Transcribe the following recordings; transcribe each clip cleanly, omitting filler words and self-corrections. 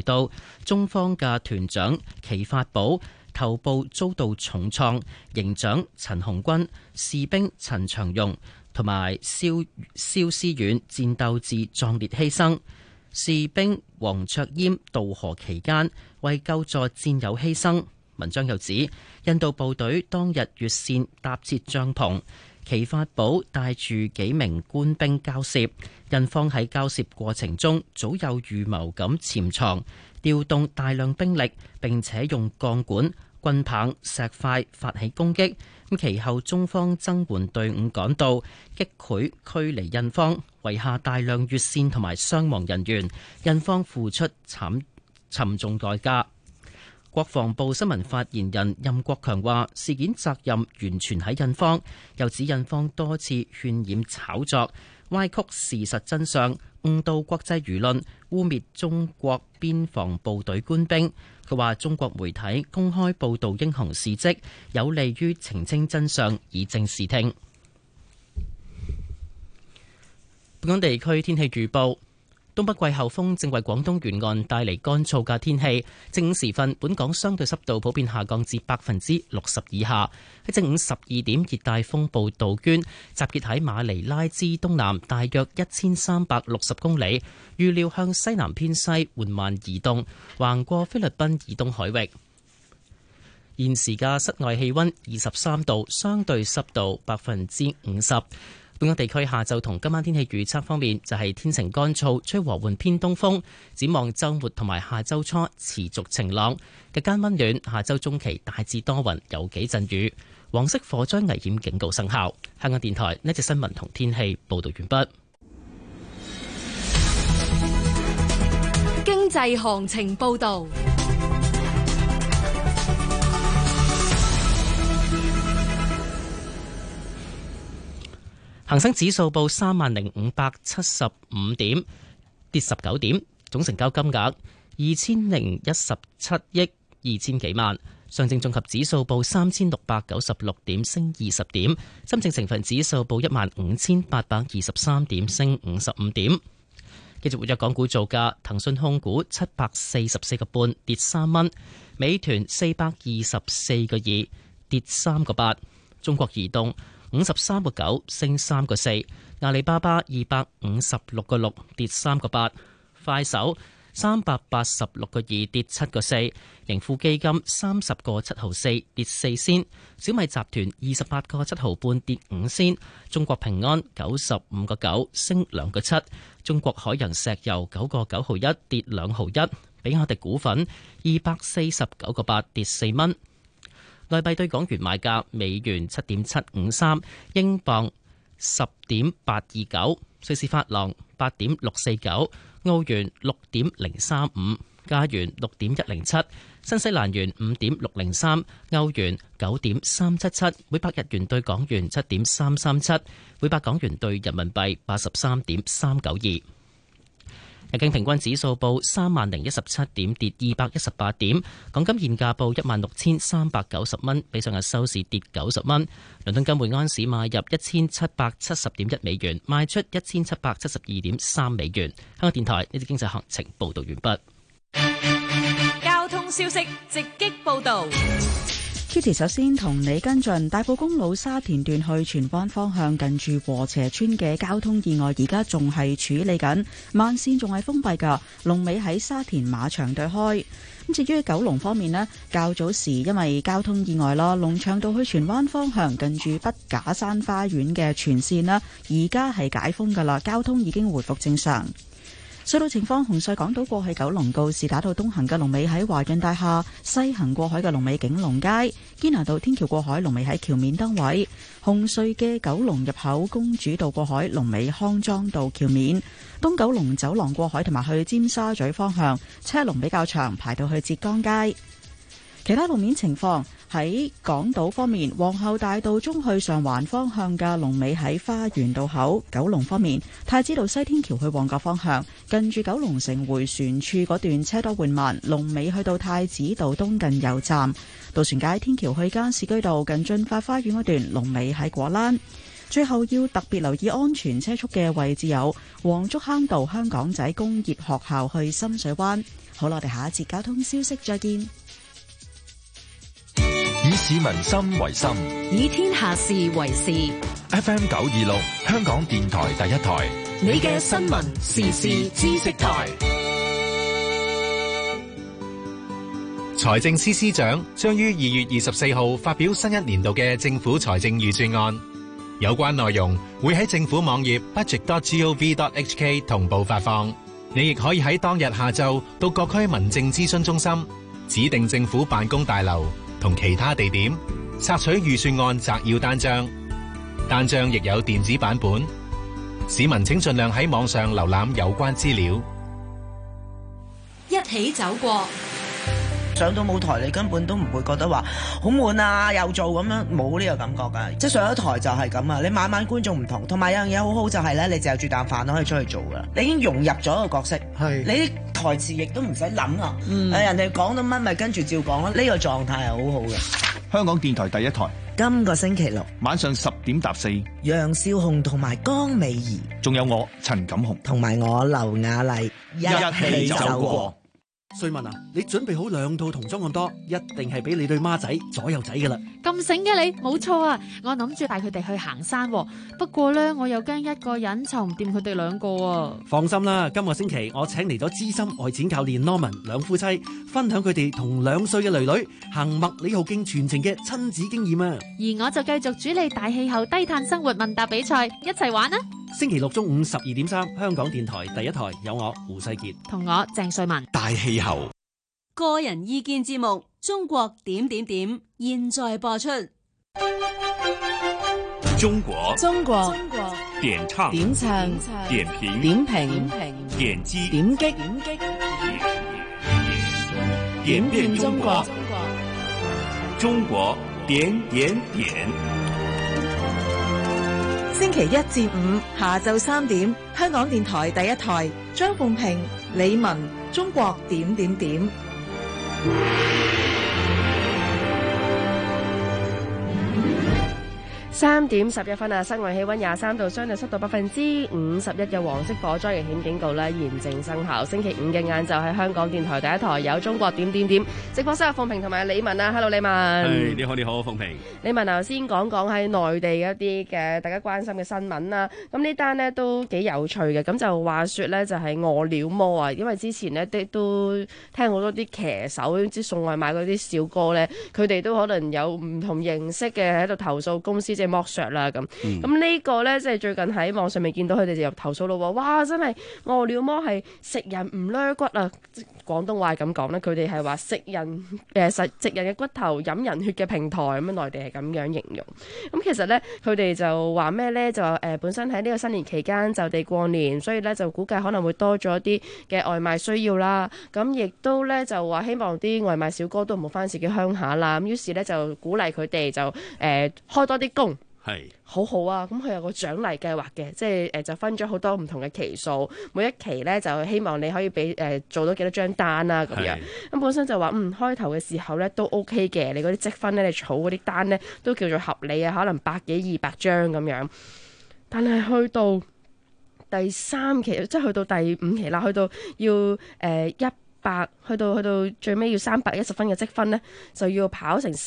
到，中方嘅團長祁發寶頭部遭到重創，營長陳紅軍、士兵陳長榮同埋蕭思遠戰鬥至壯烈犧牲。士兵黃卓嫣渡河期間為救助戰友犧牲。文章又指，印度部隊當日越線搭設帳篷，祁發寶帶住幾名官兵交涉，印方喺交涉過程中早有預謀咁潛藏，調動大量兵力，並且用鋼管、棍棒、石塊發起攻擊。其後中方增援隊伍趕到，擊潰驅離印方，遺下大量越線同埋傷亡人員，印方付出沉重代價。國防部新聞發言人任國強話：事件責任完全喺印方，又指印方多次渲染炒作，歪曲事實真相，誤導國際輿論，污蔑中國邊防部隊官兵。佢話：中國媒體公開報導英雄事蹟，有利於澄清真相，以正視聽。本港地區天氣預報。東北季候風正為廣東沿岸帶嚟乾燥嘅天氣。正午時分，本港相對濕度普遍下降至60%以下。喺正午12點，熱帶風暴杜鵑集結喺馬尼拉之東南大約1360公里，預料向西南偏西緩慢移動，橫過菲律賓以東海域。現時嘅室外氣溫23度，相對濕度50%。本港地區下晝同今晚天氣預測方面就係天晴乾燥，吹和緩偏東風。展望週末同埋下週初持續晴朗，日間溫暖。下週中期大致多雲，有幾陣雨。黃色火災危險警告生效。香港電台呢節新聞同天氣報道完畢。 經濟行情報道。 恒生指數報30,575點，跌19點，總成交金額2017億2000幾萬。上證綜合指數報3696點，升20點。深證成分指數報15,823點，升55點。繼續活躍港股造價，騰訊控股744個半，跌3蚊；美團424個2，跌3個8；中國移動53個9，升3個4；阿里巴巴256個6，跌3個8；快手386個2，跌7個4；盈富基金30個7毫4，跌4仙；小米集團28個7毫半，跌5仙；中國平安95個9，升2個7；中國海洋石油9個9毫1，跌2毫1；比亞迪股份249個8，跌4蚊。外幣對港元買價：美元7.753，英鎊10.829，瑞士法郎8.649，澳元6.035，加元6.107，新西蘭元5.603，歐元9.377，每百日元對港元7.337，每百港元對人民幣83.392。日經平均指數報30,017點，跌218點。港金現價報16,390蚊，比上日收市跌90蚊。倫敦金每安士買入1,770.1美元，賣出1,772.3美元。香港電台呢啲經濟行情報道完畢。 交通消息直擊報道。 Kitty 首先同你跟進大埔公路沙田段去荃灣方向近住禾輋村嘅交通意外，而家仲係處理緊，慢線仲係封閉㗎，龍尾喺沙田馬場對開。咁至於九龍方面呢，較早時因為交通意外啦，龍翔道去荃灣方向近住筆架山花園嘅全線啦，而家係解封㗎啦，交通已經回復正常。隧道情況：紅隧港島過去九龍告士打道東行嘅龍尾喺華潤大廈，西行過海嘅龍尾景隆街；堅拿道天橋過海龍尾喺橋面燈位。紅隧嘅九龍入口公主道過海龍尾康莊道橋面。東九龍走廊過海同埋去尖沙咀方向車龍比較長，排到去浙江街。其他路面情況喺港島方面，皇后大道中去上環方向嘅龍尾喺花園道口；九龍方面，太子道西天橋去旺角方向，近住九龍城迴旋處嗰段車多緩慢，龍尾去到太子道東近油站；渡船街天橋去加士居道近駿發花園嗰段龍尾喺果欄。最後要特別留意安全車速嘅位置有黃竹坑道香港仔工業學校去深水灣。 好啦，我哋下一節交通消息再見。 以市民心為心， 以天下事為事。 FM 926，香港電台第一台， 你嘅新聞時事知識台。 財政司司長將於2月24號發表新一年度嘅政府財政預算案，有關內容會喺政府網頁 budget.gov.hk 同步發放。你亦可以喺當日下晝到各區民政諮詢中心、指定政府辦公大樓同其他地點索取預算案摘要單張，單張亦有電子版本。市民請盡量喺網上瀏覽有關資料。 一起走過。 上到舞台你根本都唔會覺得話好悶啊，又做咁樣，冇呢個感覺㗎。即係上咗台就係咁啊！你晚晚觀眾唔同，同埋有樣嘢好好就係咧，你就住啖飯都可以出去做㗎。你已經融入咗個角色，你啲台詞亦都唔使諗啊！人哋講到乜咪跟住照講咯。呢個狀態係好好嘅。 香港電台第一台， 今個星期六晚上10點搭4， 楊少紅同埋江美儀， 仲有我陳錦雄同埋我劉雅麗一起走過。 瑞文啊，你準備好2套童裝咁多，一定係俾你對孖仔左右仔噶啦。 咁醒嘅你，冇錯啊！我諗住帶佢哋去行山，不過呢，我又驚一個人湊唔掂佢哋2個啊。 放心啦，今個星期我請嚟咗資深外展教練 Norman 兩夫妻，分享佢哋同2歲嘅女女行麥理浩徑全程嘅親子經驗啊。 而我就繼續主理大氣候低碳生活問答比賽，一齊玩啊！ 星期六中午12點3，香港電台第一台有我胡世傑同我鄭瑞文。 大氣候個人意見節目《中國點點點》現在播出。 中國點唱點評點評點擊點擊點變中國中國點點點。 星期1至5下晝3點，香港電台第一台，張鳳平、李文，中國點點點。 3點11分啊！室外氣溫23度，相對濕度51%嘅黃色火災危險警告咧現正生效。星期5嘅晏晝喺香港電台第一台有中國點點點直播室，有鳳平同埋李文啊 ！Hello 李文， 你好，鳳平。 李文頭先講喺內地一啲嘅大家關心嘅新聞啦。咁呢單呢都幾有趣嘅，咁就話說咧就係餓了麼啊！因為之前呢都聽好多啲騎手即送外賣嗰啲小哥咧，佢哋都可能有唔同形式嘅喺度投訴公司剝削啦咁，咁呢個呢，即係最近喺網上面見到佢哋就入投訴咯喎，哇！真係餓了麼係食人唔掠骨啊！廣東話咁講呢，佢哋係話食人嘅骨頭飲人血嘅平台咁樣，內地係咁樣形容。咁其實呢，佢哋就話咩呢？就話本身喺呢個新年期間就地過年，所以呢就估計可能會多咗啲嘅外賣需要啦。咁亦都呢，就話希望啲外賣小哥都唔好翻自己鄉下啦。咁於是呢，就鼓勵佢哋就開多啲工。係好好啊！咁佢有個獎勵計劃嘅，即係就分咗好多唔同嘅期數，每一期咧就希望你可以俾做到幾多張單啦咁樣。咁本身就話開頭嘅時候咧都 OK 嘅，你嗰啲積分咧，你儲嗰啲單咧都叫做合理啊，可能100幾200張咁樣。但係去到第3期，即係去到第5期啦，去到要100，去到最尾要310分嘅積分咧，就要跑成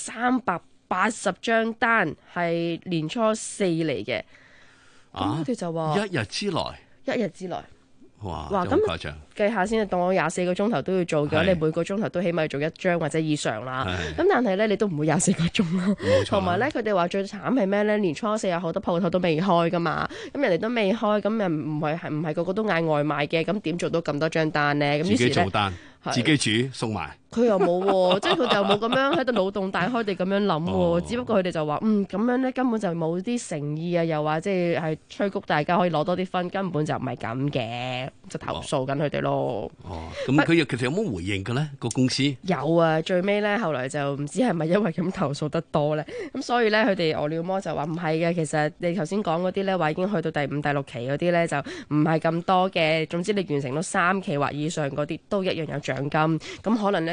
380張單，係年初4嚟嘅。咁佢哋就話一日之內，哇咁誇張！ 計下先，當我24個鐘頭都要做嘅話，你每個鐘頭都起碼要做1張或者以上啦。咁但係咧，你都唔會24個鐘啦。同埋咧，佢哋話最慘係咩咧？年初4有好多鋪頭都未開噶嘛，咁人哋都未開，咁又唔係個個都嗌外賣嘅，咁點做到咁多張單咧？咁自己做單，自己煮送埋。 佢又冇喎，即係佢哋又冇咁樣喺度腦洞大開地咁樣諗喎，只不過佢哋就話咁樣咧根本就冇啲誠意啊，又話即係催谷大家可以攞多啲分，根本就唔係咁嘅，就投訴緊佢哋咯。 咁佢其實有冇回應嘅咧？個公司有啊，最尾咧後來就唔知係咪因為咁投訴得多咧，咁所以咧佢哋餓了麼就話唔係嘅，其實你頭先講嗰啲咧話已經去到第5、第6期嗰啲咧就唔係咁多嘅，總之你完成到3期或以上嗰啲都一樣有獎金，咁可能咧。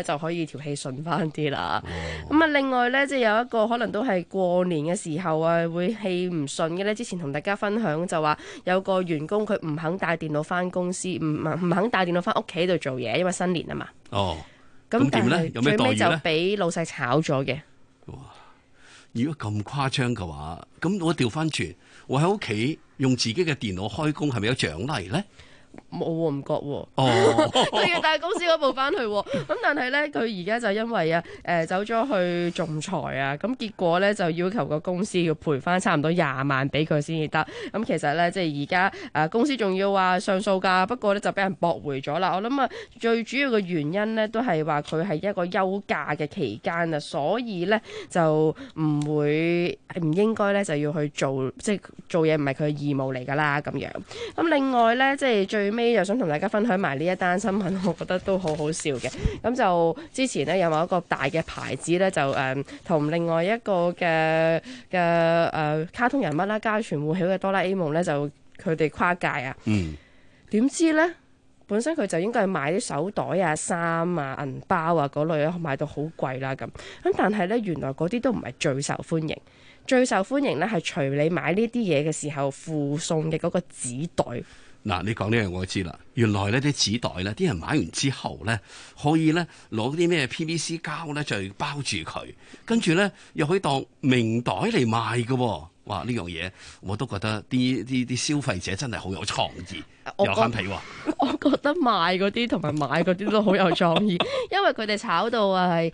就可以條氣順翻啲啦。咁啊，另外咧，即係有一個可能都係過年嘅時候啊，會氣唔順嘅咧。之前同大家分享就話有個員工佢唔肯帶電腦翻公司，唔肯帶電腦翻屋企度做嘢，因為新年啊嘛。 哦， 咁但點咧？有咩待遇咧？ 最尾就俾老細炒咗嘅。 哇！如果咁誇張嘅話，咁我調翻轉，我喺屋企用自己嘅電腦開工，係咪有獎勵咧？ 冇喎，唔覺喎。 哦， 都要帶公司嗰部翻去喎。咁但係咧，佢而家就因為走咗去仲裁啊，咁結果咧就要求個公司要賠翻差唔多20萬俾佢先至得。咁其實咧，即係而家公司仲要話上訴㗎，不過咧就俾人駁回咗啦。我諗啊，最主要嘅原因咧都係話佢係一個休假嘅期間啊，所以咧就唔應該咧就要去做，即係做嘢唔係佢嘅義務嚟㗎啦咁樣。咁另外咧，即係最尾就想同大家分享埋呢一單新聞，我覺得都好好笑嘅。咁就之前呢，有某一個大嘅牌子咧，就同另外一個嘅卡通人物啦，家傳戶曉嘅哆啦 A 夢咧，就佢哋跨界啊。點知咧，本身佢就應該係買啲手袋啊、衫啊、銀包啊嗰類啊，買到好貴啦咁。但係咧，原來嗰啲都唔係最受歡迎。最受歡迎咧係除你買呢啲嘢嘅時候附送嘅嗰個紙袋。 嗱，你講呢樣我知啦。原來呢啲紙袋咧，啲人買完之後咧，可以咧攞啲咩 PVC 膠咧就包住佢，跟住咧又可以當名袋嚟賣嘅喎。哇！呢樣嘢我都覺得啲消費者真係好有創意，有翻皮喎。 我覺得賣嗰啲同埋買嗰啲都好有創意，因為佢哋炒到係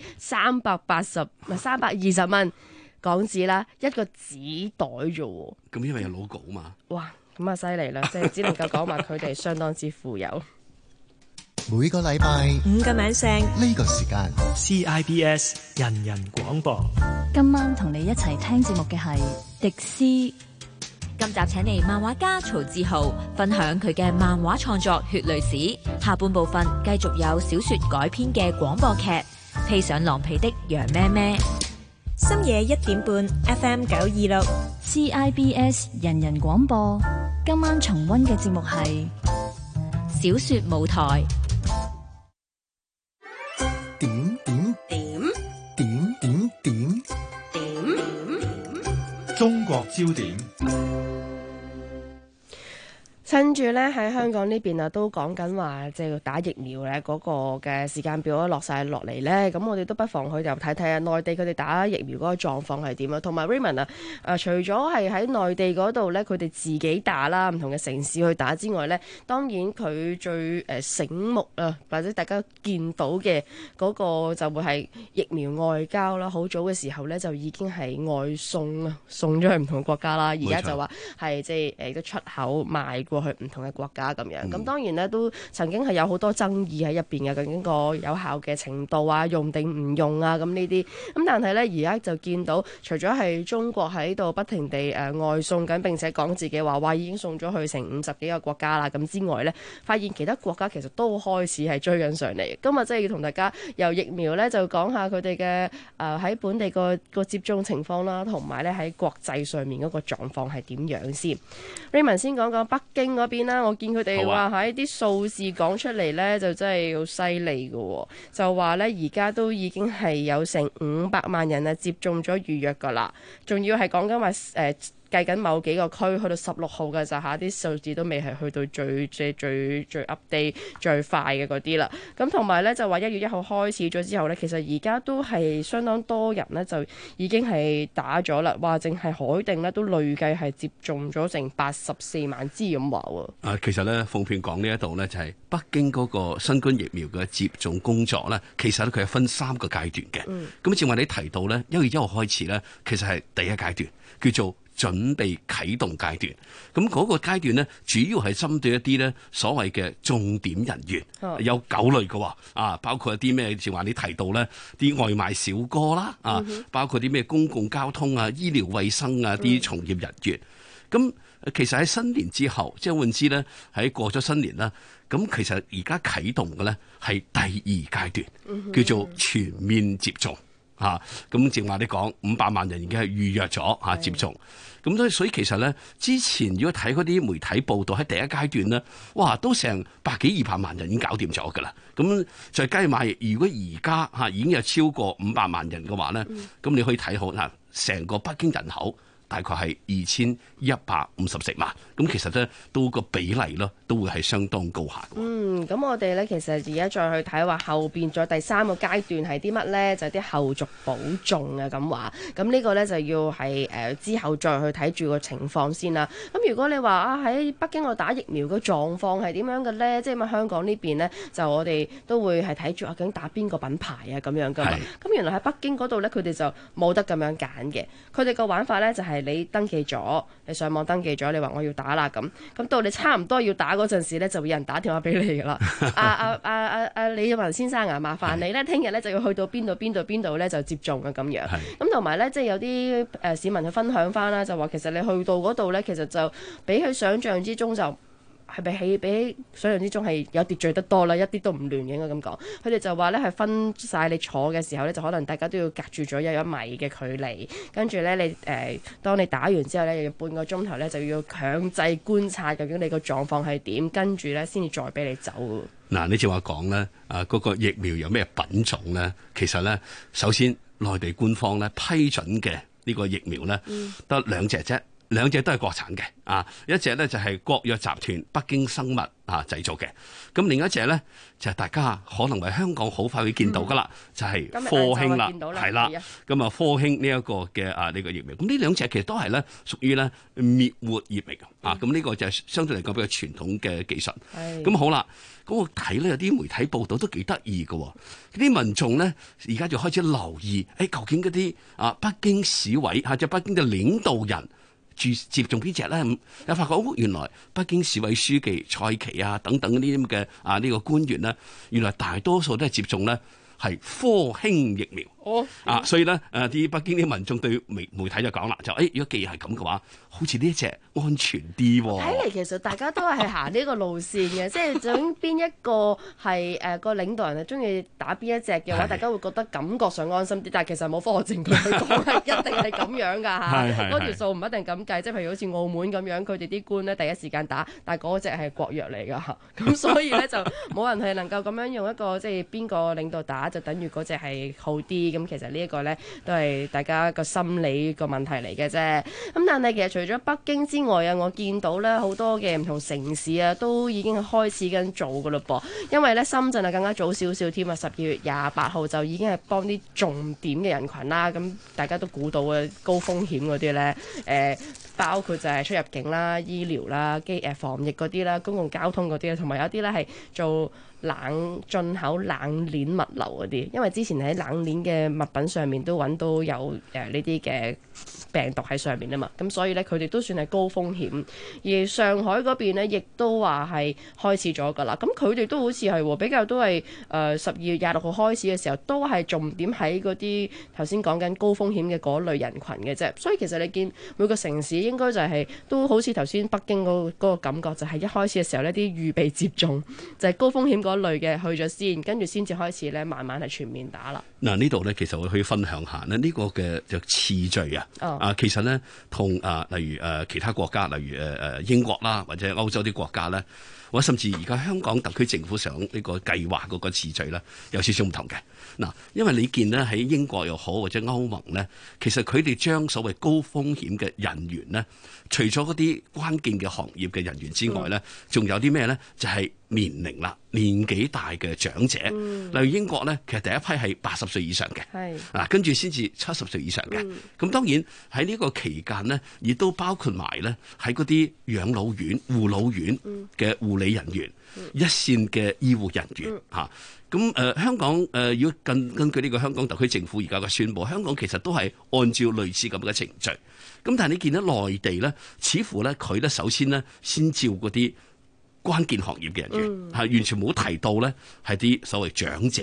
320蚊港紙啦，一個紙袋啫喎。 咁因為有 logo 嘛。 哇！咁啊犀利啦，即係只能夠講話佢哋相當之富有。 每個禮拜 5個晚上呢個時間 CIBS 人人廣播。 今晚同你一齊聽節目嘅係迪斯。 今集請嚟漫畫家曹志豪分享佢嘅漫畫創作血淚史。下半部分繼續有小說改編嘅廣播劇，披上狼皮的羊咩咩。 深夜1點半 FM 926 CIBS 人人廣播。今晚重溫嘅節目係小說舞台。 中國焦點。 趁住咧喺香港呢邊啊，都講緊話即係打疫苗咧嗰個嘅時間表都落晒落嚟咧，咁我哋都不妨去又睇睇啊，內地佢哋打疫苗嗰個狀況係點啊？同埋 Raymond 啊，除咗係喺內地嗰度咧，佢哋自己打啦，唔同嘅城市去打之外咧，當然佢最醒目啊，或者大家見到嘅嗰個就會係疫苗外交啦。好早嘅時候咧就已經係外送啊，送咗去唔同嘅國家啦。而家就話係即係都出口賣過去唔同嘅國家咁樣，咁當然咧都曾經係有好多爭議喺入邊嘅，究竟個有效嘅程度啊，用定唔用啊，咁呢啲咁，但係咧而家就見到，除咗係中國喺度不停地外送緊，並且講自己話已經送咗去成50幾個國家啦，咁之外咧，發現其他國家其實都開始係追緊上嚟。今日即係要同大家由疫苗咧就講下佢哋嘅喺本地個接種情況啦，同埋咧喺國際上面嗰個狀況係點樣先。Raymond 先講講北京嗰邊啦，我見佢哋話喺啲數字講出嚟呢，就真係好犀利嘅，就話呢，而家都已經係有成500萬人啊接種咗預約噶啦，仲要係講緊話計緊某幾個區去到16號嘅就下啲數字都未係去到最 update 最快嘅嗰啲啦。咁同埋呢，就話1月1號開始咗之後呢，其實而家都係相當多人呢，就已經係打咗啦。話淨係海定呢，都累計係接種咗成84萬支咁話喎。 其實呢，奉勸講呢一度呢，就係北京嗰個新冠疫苗嘅接種工作呢，其實佢係分3個階段嘅。咁正話你提到呢，1月1號開始呢，其實係第一階段叫做準備啟動階段，咁嗰個階段呢，主要係針對一啲呢所謂嘅重點人員，有9類嘅喎，包括一啲咩，正話你提到呢啲外賣小哥啦，包括啲咩公共交通啊、醫療衛生啊啲從業人員。咁其實喺新年之後，即係換之呢，喺過咗新年啦，咁其實而家啟動嘅呢係第2階段，叫做全面接種。 嚇。咁正話你講500萬人已經係預約咗嚇接種。咁所以其實咧，之前如果睇嗰啲媒體報道喺第一階段咧，哇，都成100幾200萬人已經搞掂咗㗎啦。咁再計埋，如果而家嚇已經有超過500萬人嘅話咧，咁你可以睇好嗱，成個北京人口大概係2154萬，咁其實咧都個比例咯，都會係相當高下嘅。 咁我哋咧其實而家再去睇話後邊再第3個階段係啲乜咧？就係啲後續保重啊咁話。咁呢個咧就要係之後再去睇住個情況先啦。咁如果你話喺北京度打疫苗嘅狀況係點樣嘅咧？即係香港呢邊咧，就我哋都會係睇住究竟打邊個品牌啊咁樣噶嘛。咁原來喺北京嗰度咧，佢哋就冇得咁樣揀嘅。佢哋個玩法咧就係你登記咗，你上網登記咗，你話我要打啦咁到你差唔多要打嗰陣時咧，就會有人打電話俾你噶啦。李文先生啊，麻煩你咧，聽日咧就要去到邊度咧就接種啊咁樣。咁同埋咧，即係有啲市民去分享翻啦，就話其實你去到嗰度咧，其實就比佢想象之中就係比想象之中係有秩序得多啦，一啲都唔亂嘅應該咁講。佢哋就話咧係分晒你坐嘅時候咧，就可能大家都要隔住咗1米嘅距離，跟住咧你當你打完之後咧，又要半個鐘頭咧就要強制觀察究竟你個狀況係點，跟住咧先至再俾你走。 嗱，你正話講咧，嗰個疫苗有咩品種咧？其實咧，首先內地官方咧批准嘅呢個疫苗咧，得2隻啫。2隻都係國產嘅，一隻咧就係國藥集團北京生物製造嘅，咁另一隻咧就係大家可能喺香港好快會見到噶啦，就係科興啦，係啦，咁科興呢一個嘅呢個疫苗，咁呢2隻其實都係咧屬於咧滅活疫苗咁呢個就係相對嚟講比較傳統嘅技術。咁好啦，咁我睇咧有啲媒體報道都幾得意嘅，啲民眾咧而家就開始留意，究竟嗰啲北京市委即係北京嘅領導人接種邊隻咧？又發覺原來北京市委書記蔡奇等等呢啲咁嘅呢個官員咧，原來大多數都係接種咧係科興疫苗。所以咧啲北京啲民眾對媒體就講啦，就如果既然係咁嘅話，好似呢一隻安全啲喎。 睇嚟其實大家都係行呢個路線嘅，即係究竟邊一個係個領導人係中意打邊一隻嘅話，大家會覺得感覺上安心啲。但係其實冇科學證據去講係一定係咁樣㗎嚇，嗰條數唔一定咁計。即係譬如好似澳門咁樣，佢哋啲官咧第一時間打，但係嗰隻係國藥嚟㗎嚇，咁所以咧就冇人係能夠咁樣用一個即係邊個領導打就等於嗰隻係好啲。咁其實呢一個咧都係大家個心理個問題嚟嘅啫。咁但係其實除咗北京之外啊，我見到咧好多嘅唔同城市啊，都已經開始緊做噶嘞噃。因為咧深圳啊更加早少少添啊，12月28號就已經係幫啲重點嘅人群啦。咁大家都估到嘅高風險嗰啲咧，包括就係出入境啦、醫療啦、防疫嗰啲啦、公共交通嗰啲，同埋有啲咧係做進口冷鏈物流嗰啲。因為之前喺冷鏈嘅物品上面都揾到有呢啲嘅病毒喺上面啊嘛，咁所以咧佢哋都算係高風險。而上海嗰邊咧亦都話係開始咗㗎啦，咁佢哋都好似係比較都係12月26號開始嘅時候，都係重點喺嗰啲頭先講緊高風險嘅嗰類人群嘅啫。所以其實你見每個城市應該就係都好似頭先北京嗰個感覺，就係一開始嘅時候呢啲預備接種就係高風險嗰類嘅去咗先，跟住先至開始咧慢慢係全面打啦。 嗱，呢度咧其實我可以分享下咧呢個嘅就次序其實咧同例如其他國家，例如英國啦，或者歐洲啲國家咧，或者甚至而家香港特區政府想呢個計劃嗰個次序咧，有少少唔同嘅。嗱，因為你見咧喺英國又好或者歐盟咧，其實佢哋將所謂高風險嘅人員咧，除咗嗰啲關鍵嘅行業嘅人員之外咧，仲有啲咩咧？就係年齡啦，年紀大嘅長者。例如英國咧，其實第一批係80歲以上嘅，跟住先至70歲以上嘅。咁當然喺呢個期間呢，亦都包括埋咧喺嗰啲養老院、護老院嘅護理人員、一線嘅醫護人員嚇。咁香港如果根據呢個香港特區政府而家嘅宣佈，香港其實都係按照類似咁嘅程序。咁但係你見到內地咧，似乎咧佢咧首先咧先照嗰啲關鍵行業嘅人員，係完全冇提到咧係啲所謂長者。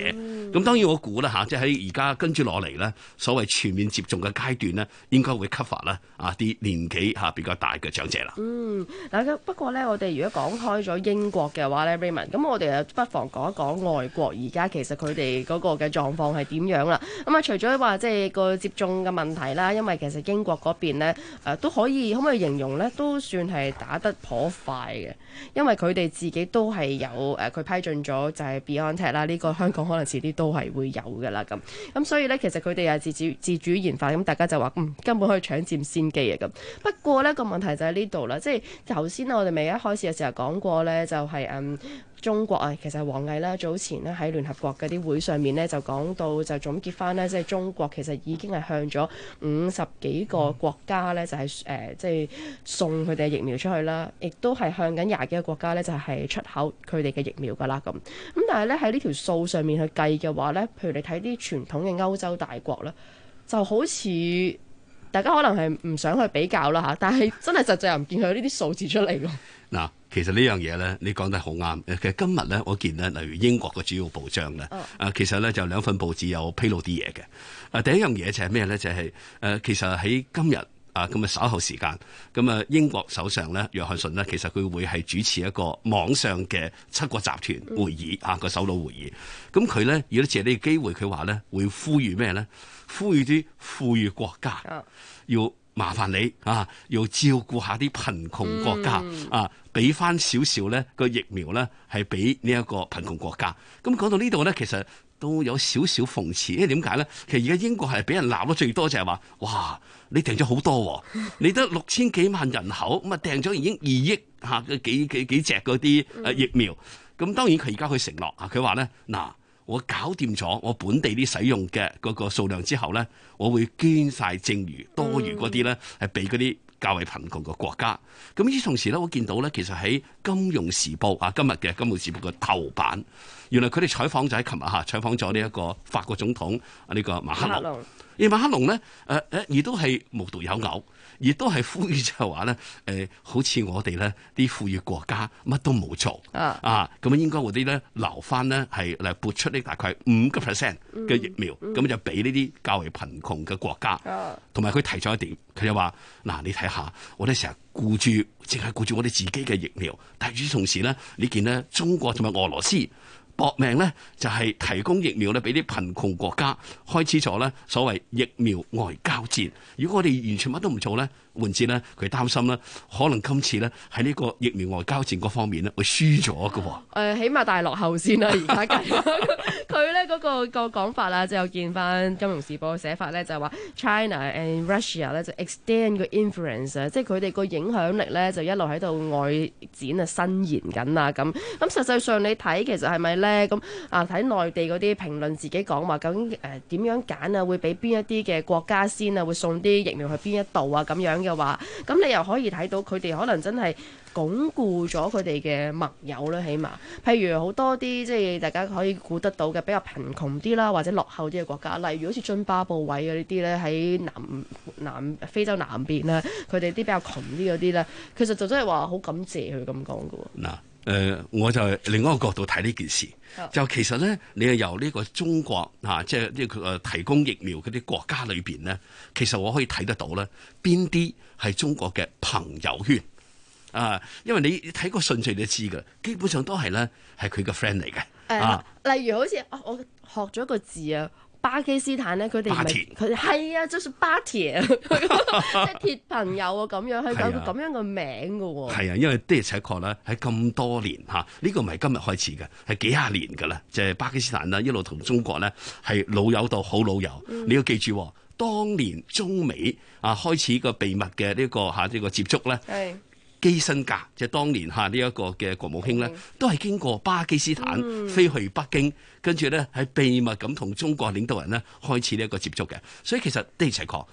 咁當然我估啦嚇，即係喺而家跟住落嚟咧，所謂全面接種嘅階段咧，應該會 cover 啦啲年紀比較大嘅長者啦。 嗱，不過咧，我哋如果講開咗英國嘅話咧 ，Raymond， 咁我哋不妨講一講外國而家其實佢哋嗰個嘅狀況係點樣啦。咁啊，除咗話即係個接種嘅問題啦，因為其實英國嗰邊咧都可唔可以形容咧，都算係打得頗快嘅，因為佢哋自己都係有佢批准咗就係 BioNTech 啦，呢個香港可能遲啲都係會有㗎啦咁所以咧，其實佢哋係自主研發，咁大家就話根本可以搶佔先機啊咁。不過咧個問題就喺呢度啦，即係頭先我哋未一開始嘅時候講過咧，就係中國啊，其實王毅咧早前咧喺聯合國嗰啲會上面咧就講到就總結翻咧，即係中國其實已經係向咗50幾個國家咧就係即係送佢哋嘅疫苗出去啦，亦都係向緊20幾個國家咧就係出口佢哋嘅疫苗噶啦咁。但係咧喺呢條數上面去計嘅話咧，譬如你睇啲傳統嘅歐洲大國咧，就好似大家可能係唔想去比較啦嚇，但係真係實際又唔見佢有呢啲數字出嚟喎。 嗱，其實呢樣嘢咧，你講得好啱。其實今日咧，我見咧，例如英國嘅主要報章咧，其實咧就2份報紙有披露啲嘢嘅。第一樣嘢就係咩咧？就係其實喺今日咁稍後時間，咁英國首相咧約翰遜呢，其實佢會係主持一個網上嘅7國集團會議個首腦會議。咁佢咧如果借呢個機會，佢話咧會呼籲咩咧？呼籲啲富裕國家要麻煩你要照顧下啲貧窮國家俾翻少少咧個疫苗咧係俾呢一個貧窮國家。咁講到呢度咧，其實都有少少諷刺，因為點解咧？其實而家英國係俾人鬧得最多就係話，哇！你訂咗好多，你得6000幾萬人口，咁啊訂咗已經2億嘅幾隻嗰啲疫苗。咁當然佢而家佢承諾佢話咧嗱。我搞掂咗我本地啲使用嘅嗰個數量之後咧，我會捐晒剩餘多餘嗰啲咧，係俾嗰啲較為貧窮嘅國家。咁與此同時咧，我見到咧，其實喺《金融時報》今日嘅《金融時報》嘅頭版，原來佢哋採訪就喺琴日採訪咗呢一個法國總統呢個馬克龍。而馬克龍咧亦都係無獨有偶，亦都係呼籲就係話咧好似我哋咧啲富裕國家乜都冇做咁應該嗰啲咧留翻咧係嚟撥出呢大概5% 嘅疫苗，咁就俾呢啲較為貧窮嘅國家。同埋佢提咗一點，佢就話嗱，你睇下我哋成日淨係顧住我哋自己嘅疫苗，但係與此同時咧，你見咧中國同埋俄羅斯搏命咧就係提供疫苗咧俾啲貧窮國家，開始咗咧所謂疫苗外交戰。如果我哋完全乜都唔做咧，換之咧佢擔心咧，可能今次咧喺呢個疫苗外交戰嗰方面咧會輸咗嘅。 起碼大落後先啦，而家計佢咧嗰個講法啦，就有見翻《金融時報》嘅寫法咧，就係話 China and Russia 咧就 extend 個 influence， 即係佢哋個影響力咧就一路喺度外展伸延緊啊咁。咁實際上你睇其實係咪咧？咁睇內地嗰啲評論自己講話，究竟點樣揀啊？會俾邊一啲嘅國家先啊？會送啲疫苗去邊一度啊？咁樣嘅話，咁你又可以睇到佢哋可能真係鞏固咗佢哋嘅盟友啦，起碼譬如好多啲即係大家可以估得到嘅比較貧窮啲啦，或者落後啲嘅國家，例如好似津巴布韋嘅呢啲咧，喺南非洲南邊咧，佢哋啲比較窮啲嗰啲咧，其實就真係話好感謝佢咁講嘅喎。 嗱，我就另一個角度睇呢件事，就其實咧，你係由呢個中國即係呢個提供疫苗嗰啲國家裏邊咧，其實我可以睇得到咧，邊啲係中國嘅朋友圈。因為你睇個順序你都知㗎，基本上都係咧係佢個 friend 嚟嘅。 例如好似我學咗一個字啊，巴基斯坦咧，佢哋佢係啊，就是巴鐵，即係鐵朋友啊咁樣，佢有個咁樣嘅名㗎喎。係因為的而且確咧喺咁多年呢個唔係今日開始嘅，係幾廿年㗎啦。就係巴基斯坦啦，一路同中國咧係老友到好老友。你要記住，當年中美開始個秘密嘅呢個接觸咧。基辛格即係當年呢一個嘅國務卿咧，都係經過巴基斯坦飛去北京，跟住咧係秘密咁同中國領導人咧開始呢一個接觸嘅。所以其實的而且確，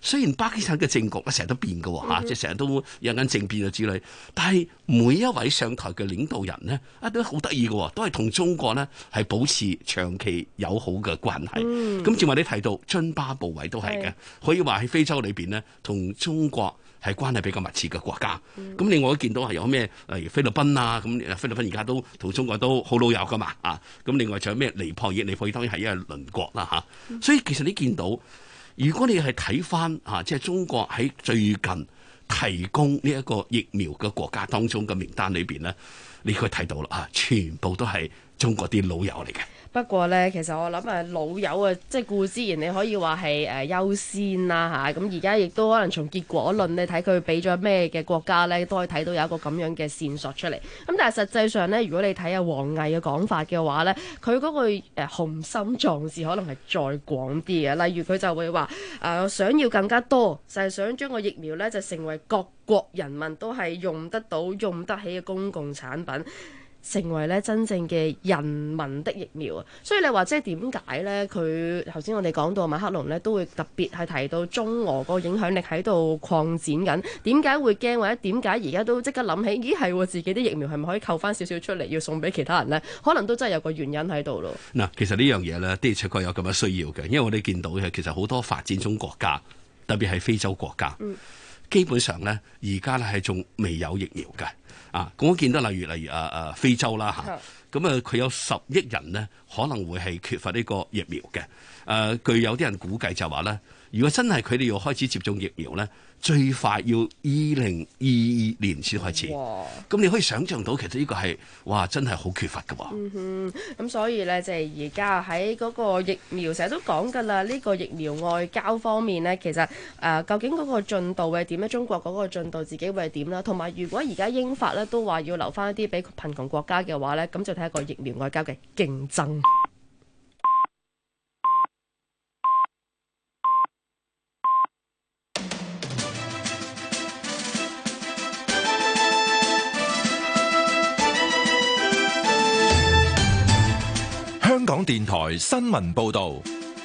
雖然巴基斯坦嘅政局咧成日都變嘅喎，即係成日都有緊政變啊之類，但係每一位上台嘅領導人呢，都好得意嘅，都係同中國呢係保持長期友好嘅關係。咁正話你提到津巴布韋都係嘅，可以話喺非洲裏邊呢，同中國係關係比較密切嘅國家。咁另外都見到係有咩，例如菲律賓啊，咁菲律賓而家都同中國都好老友噶嘛啊。咁另外仲有咩尼泊爾？尼泊爾當然係一個鄰國啦嚇。所以其實你見到，如果你係睇翻即係中國喺最近提供呢一個疫苗嘅國家當中嘅名單裏邊呢，你可以睇到啦全部都係中國啲老友嚟嘅。 不過呢，其實我諗老友啊，即係固之然你可以話係優先啦嚇。咁而家亦都可能從結果論，你睇佢俾咗咩嘅國家呢，都可以睇到有一個咁樣嘅線索出嚟。咁但係實際上呢，如果你睇下王毅嘅講法嘅話呢，佢嗰個雄心壯志可能係再廣啲嘅。例如佢就會話想要更加多，就係想將個疫苗呢，就成為各國人民都係用得到、用得起嘅公共產品。成為咧真正嘅人民的疫苗啊！所以你話即係點解呢？佢頭先我哋講到馬克龍呢都會特別係提到中俄個影響力喺度擴展緊。點解會驚，或者點解而家都即刻諗起？咦係自己啲疫苗係咪可以扣翻少少出嚟要送俾其他人呢？可能都真係有個原因喺度咯。 嗱，其實呢樣嘢呢，的而且確有咁嘅需要嘅，因為我哋見到嘅其實好多發展中國家，特別係非洲國家，基本上呢，而家呢係仲未有疫苗嘅。咁我見到例如非洲啦嚇，咁佢有10億人呢可能會係缺乏呢個疫苗嘅。據有啲人估計就話咧，如果真係佢哋要開始接種疫苗咧，最快要2022年先開始。咁你可以想象到，其實呢個係真係好缺乏㗎喎。 咁所以咧，即係而家喺嗰個疫苗成日都講㗎啦，呢個疫苗外交方面呢，其實究竟嗰個進度係點咧？中國嗰個進度自己會係點啦？同埋如果而家英法咧都話要留翻一啲俾貧窮國家嘅話咧，咁就睇下個疫苗外交嘅競爭。 香港電台新聞報導，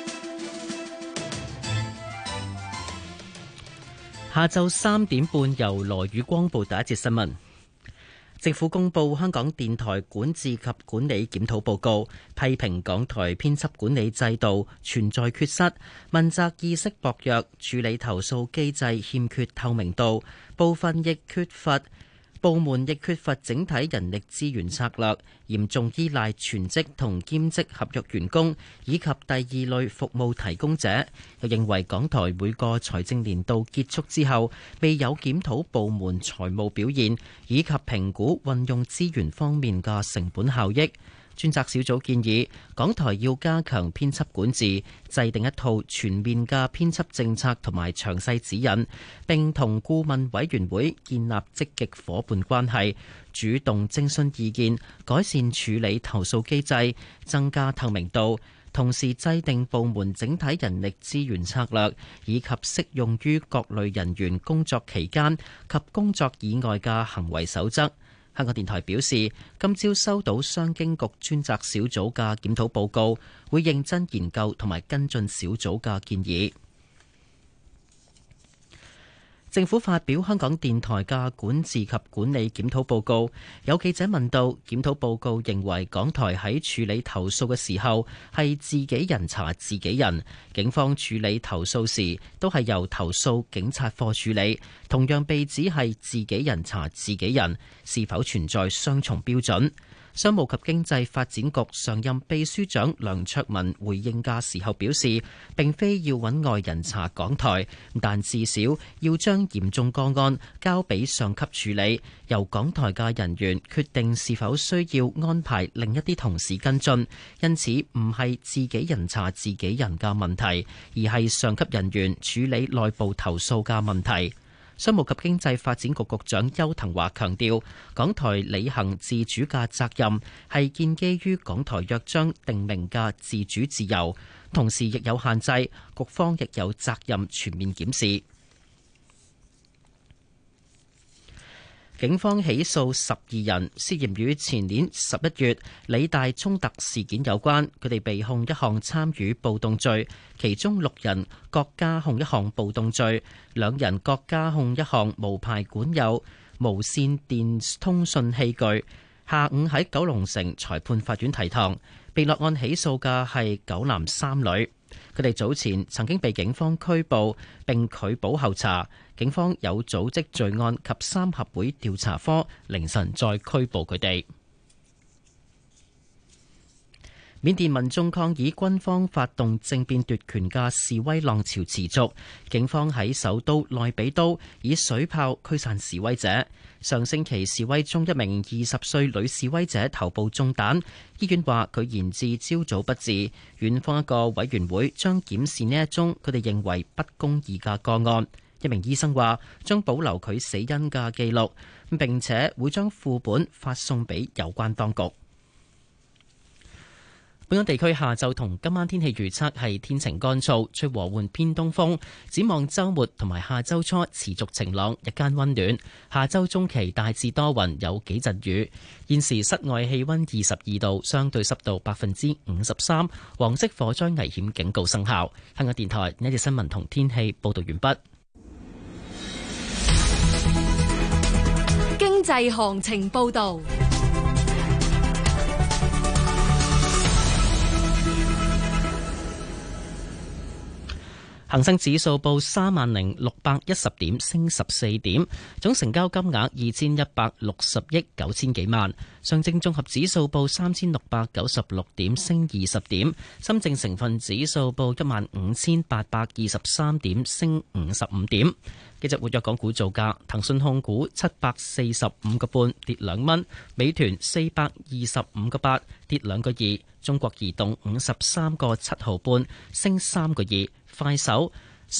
下晝3點半由羅宇光報第一節新聞。政府公布香港電台管治及管理檢討報告，批評港台編輯管理制度存在缺失，問責意識薄弱，處理投訴機制欠缺透明度，部門亦缺乏整體人力資源策略，嚴重依賴全職同兼職合約員工以及第二類服務提供者。又認為港台每個財政年度結束之後，未有檢討部門財務表現以及評估運用資源方面嘅成本效益。專責小組建議港台要加強編輯管治，制定一套全面嘅編輯政策同埋詳細指引，並同顧問委員會建立積極夥伴關係，主動徵詢意見，改善處理投訴機制，增加透明度，同時制定部門整體人力資源策略，以及適用於各類人員工作期間及工作以外嘅行為守則。香港電台表示，今朝收到商經局專責小組嘅檢討報告，會認真研究同埋跟進小組嘅建議。政府發表香港電台嘅管治及管理檢討報告，有記者問到，檢討報告認為港台喺處理投訴嘅時候係自己人查自己人，警方處理投訴時都係由投訴警察課處理，同樣被指係自己人查自己人，是否存在雙重標準？商務及經濟發展局常任秘書長梁卓文回應嘅時候表示，並非要揾外人查港台，但至少要將嚴重個案交俾上級處理，由港台嘅人員決定是否需要安排另一啲同事跟進，因此唔係自己人查自己人嘅問題，而係上級人員處理內部投訴嘅問題。商務及經濟發展局局長邱騰華強調，港台履行自主嘅責任係建基於港台約章定明嘅自主自由，同時亦有限制，局方亦有責任全面檢視。 警方起訴12人，涉嫌與前年11月理大衝突事件有關。佢哋被控一項參與暴動罪，其中6人各加控一項暴動罪，2人各加控一項無牌管有無線電通訊器具。下午喺九龍城裁判法院提堂。被落案起訴嘅係9男3女，佢哋早前曾經被警方拘捕並拒保候查。警方有組織罪案及3合會調查科凌晨再拘捕佢哋。緬甸民眾抗議軍方發動政變奪權嘅示威浪潮持續，警方喺首都內比都以水炮驅散示威者。上星期示威中一名20歲女示威者頭部中彈，醫院話佢延至朝早不治。院方一個委員會將檢視呢一宗佢哋認為不公義嘅個案。一名醫生話將保留佢死因嘅記錄，並且會將副本發送俾有關當局。本港地區下晝同今晚天氣預測係天晴乾燥，吹和緩偏東風。展望週末同埋下週初持續晴朗，日間溫暖。下週中期大致多雲，有幾陣雨。現時室外氣溫22度，相對濕度53%。黃色火災危險警告生效。香港電台呢節新聞同天氣報導完畢。 經濟行情報導。 恒生指數報30,610點，升14點，總成交金額2160億9千幾萬。上證綜合指數報3696點，升20點。深證成分指數報15,823點，升55點。幾隻活躍港股造價：騰訊控股745個半，跌2蚊；美團425個8，跌2個2；中國移動53個7毫半，升3個2；快手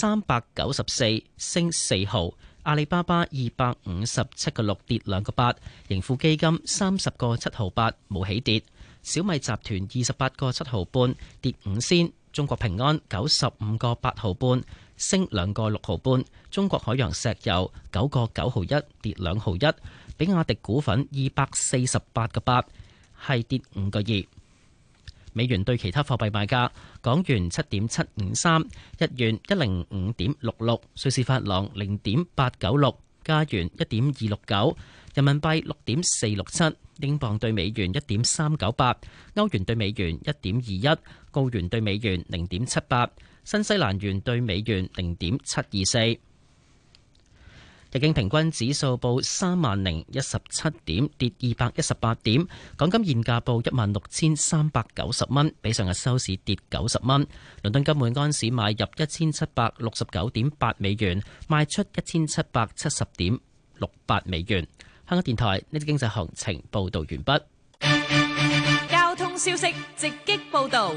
394，升4毫；阿里巴巴257個6，跌2個8；盈富基金30個7毫8，冇起跌；小米集團28個7毫半，跌5仙；中國平安95個8毫半，升2個6毫半；中國海洋石油9個9毫1，跌2毫1；比亞迪股份248個8，係跌5個2。美元對其他貨幣賣價：港元7.753，日元105.66，瑞士法郎0.896，加元1.269，人民幣6.467，英鎊對美元1.398，歐元對美元1.21，澳元對美元0.78，新西蘭元對美元0.724。日經平均指數報30,017點，跌218點。港金現價報16,390蚊，比上日收市跌90蚊。倫敦金每安士買入1,769.8美元，賣出1,770.68美元。香港電台呢啲經濟行情報導完畢。 交通消息直擊報導。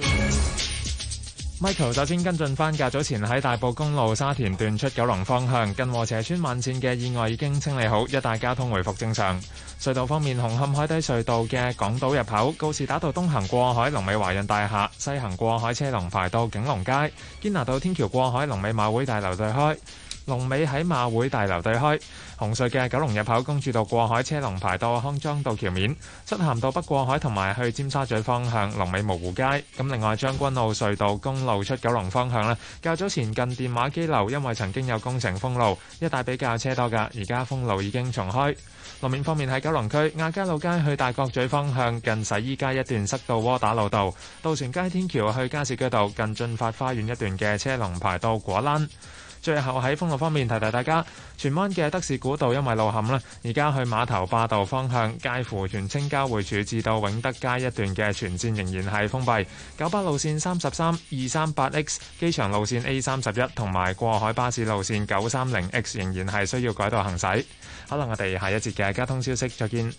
Michael 首先跟進返較早前喺大埔公路沙田段出九龍方向近禾輋邨慢線嘅意外已經清理好，一帶交通回復正常。隧道方面，紅磡海底隧道嘅港島入口告士打道東行過海龍尾華潤大廈，西行過海車龍排到景隆街；堅拿道天橋過海龍尾馬會大樓對開，龍尾喺馬會大樓對開。紅隧嘅九龍入口公主道過海車龍排到康莊道橋面，漆咸道北過海同埋去尖沙咀方向龍尾蕪湖街。咁另外將軍澳隧道公路出九龍方向咧，較早前近電話機樓因為曾經有工程封路，一帶比較車多㗎，而家封路已經重開。路面方面喺九龍區亞皆老街去大角咀方向近洗衣街一段塞到窩打老道，渡船街天橋去加士居道近進發花園一段嘅車龍排到果欄。最後喺封路方面提提大家，荃灣嘅德士古道因為路陷啦，而家去碼頭壩道方向介乎荃青交匯處至到永德街一段嘅全線仍然係封閉。九巴路線33、238X、機場路線 A31 同埋過海巴士路線930X 仍然係需要改道行駛。好啦，我哋下一節嘅交通消息再見。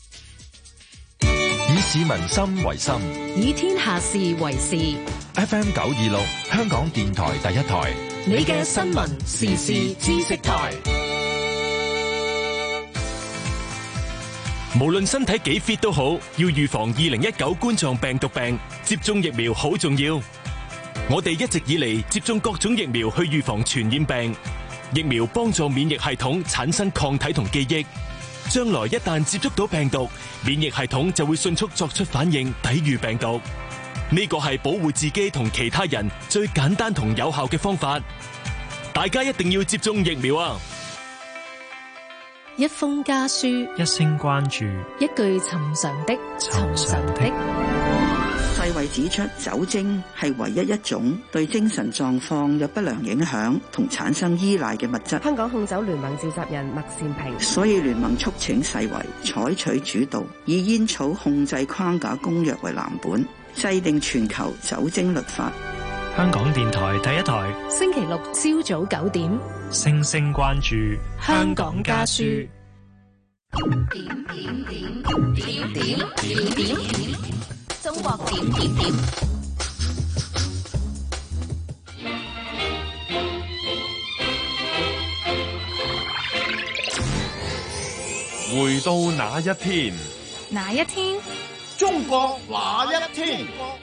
以市民心為心， 以天下事為事。 FM 926，香港電台第一台。 你嘅新聞時事知識台。 無論身體幾 fit 都好，要預防2019冠狀病毒病，接種疫苗好重要。我哋一直以嚟接種各種疫苗去預防傳染病，疫苗幫助免疫系統產生抗體同記憶， 將來一旦接觸到病毒，免疫系統就會迅速作出反應，抵禦病毒。呢個係保護自己同其他人最簡單同有效嘅方法。大家一定要接種疫苗啊！ 一封家書， 一聲關注， 一句尋常的。 世衛指出，酒精係唯一一種對精神狀況有不良影響同產生依賴嘅物質。 香港控酒聯盟召集人麥善平， 所以聯盟促請世衛採取主導，以煙草控制框架公約為藍本，制定全球酒精律法。 香港電台第一台， 星期六朝早9點， 聲聲關注香港家書。 中國點點點。 回到那一天， 哪一天？ 中國哪一天？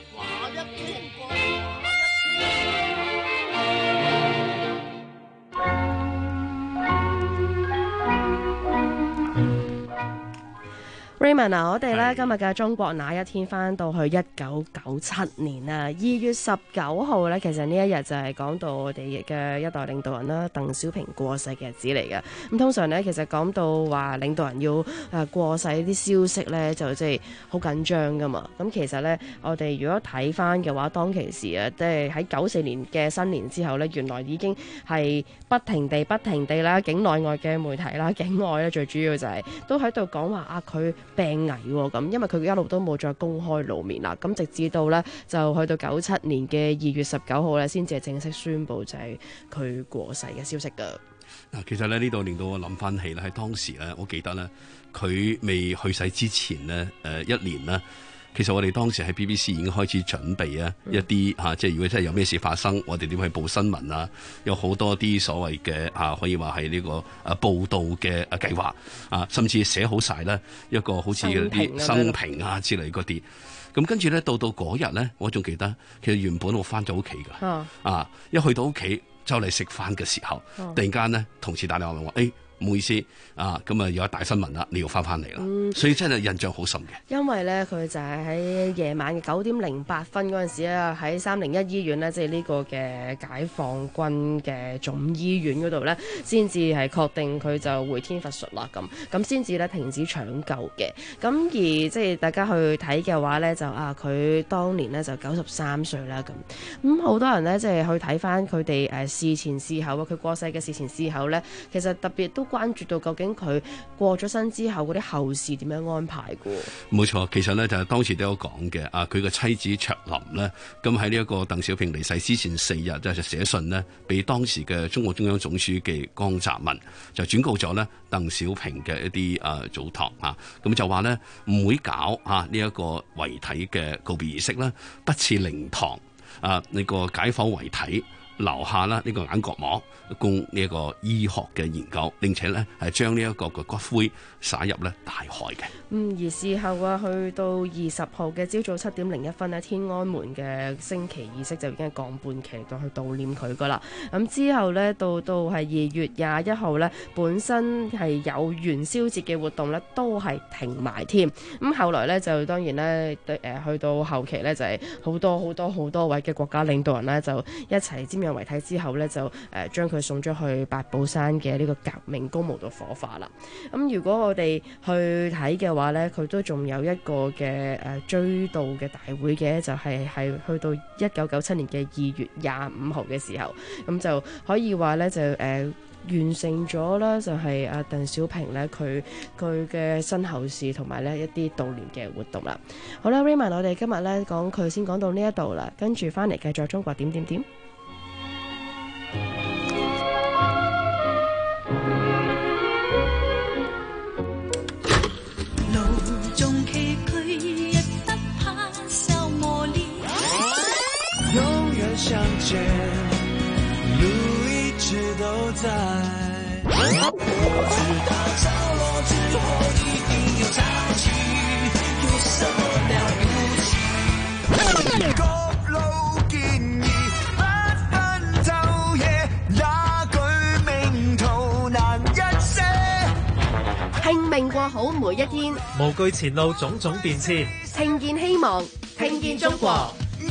Raymond 啊，我哋咧今日嘅中國那一天翻到去1997年啊，2月19號咧，其實呢一日就係講到我哋嘅一代領導人啦，鄧小平過世嘅日子嚟嘅。咁通常咧，其實講到話領導人要過世啲消息咧，就即係好緊張噶嘛。咁其實咧，我哋如果睇翻嘅話，當其時啊，即係喺94年嘅新年之後咧，原來已經係不停地啦，境內外嘅媒體啦，境外咧最主要就係都喺度講話啊，佢病危喎，咁因為佢一路都冇再公開露面啦，咁直至到咧就去到97年嘅2月19號咧，先至係正式宣布就係佢過世嘅消息噶。 嗱，其實咧呢度令到我諗翻起咧，喺當時咧，我記得咧佢未去世之前咧，一年啦。其實我哋當時喺 BBC 已經開始準備一啲嚇，即係如果真係有咩事發生，我哋點去報新聞啊？有好多啲所謂嘅可以話係呢個報導嘅計劃啊，甚至寫好晒咧一個好似嗰啲生平啊之類嗰啲。咁跟住咧到嗰日咧，我仲記得其實原本我翻咗屋企㗎，一去到屋企就嚟食飯嘅時候，突然間咧同事打電話問我，唔好意思啊，咁啊有一大新聞啦，你要翻嚟啦，所以真係印象好深嘅。 因為咧佢就係喺夜晚嘅9點08分嗰陣時咧，喺301醫院咧，即係呢個嘅解放軍嘅總醫院嗰度咧，先至係確定佢就回天乏術啦，咁先至咧停止搶救嘅。咁而即係大家去睇嘅話咧，就佢當年咧就93歲啦，咁好多人咧即係去睇翻佢哋事前事後啊，佢過世嘅事前事後咧，其實特別都關注到究竟佢過咗身之後嗰啲後事點樣安排嘅？ 冇錯，其實咧就係當時都有講嘅，佢嘅妻子卓琳呢，咁喺呢一個鄧小平離世之前4日就寫信呢，俾當時嘅中國中央總書記江澤民，就轉告咗呢鄧小平嘅一啲囑託啊，咁就話呢唔會搞呢一個遺體嘅告別儀式啦，不設靈堂呢個解剖遺體，留下啦呢個眼角膜供呢一個醫學嘅研究，並且咧係將呢一個嘅骨灰灑入咧大海嘅。 而事後去到20號嘅朝早7點01分咧，天安門嘅升旗儀式就已經係降半旗到去悼念佢噶啦。咁之後咧到係2月21號咧，本身係有元宵節嘅活動咧，都係停埋添。咁後來咧就當然咧去到後期咧就係好多位嘅國家領導人咧就一齊瞻仰遺體之後咧就將佢送咗去八寶山嘅呢個革命公墓度火化啦。咁如果我哋去睇嘅話咧，佢都仲有一個嘅追悼嘅大會嘅，就係去到1997年嘅2月25號嘅時候，咁就可以話咧就完成咗啦，就係鄧小平咧佢嘅身後事同埋咧一啲悼念嘅活動啦。好啦 Raymond， 我哋今日咧講佢先講到呢一度啦，跟住翻嚟繼續中國點點點。 相见，路一直都在。我知道着落之後一定有潮起，有什麼了不起？各路建議，不分晝夜，那句名圖難一些。 拼命過過好每一天， 無懼前路種種變遷， 聽見希望，聽見中國。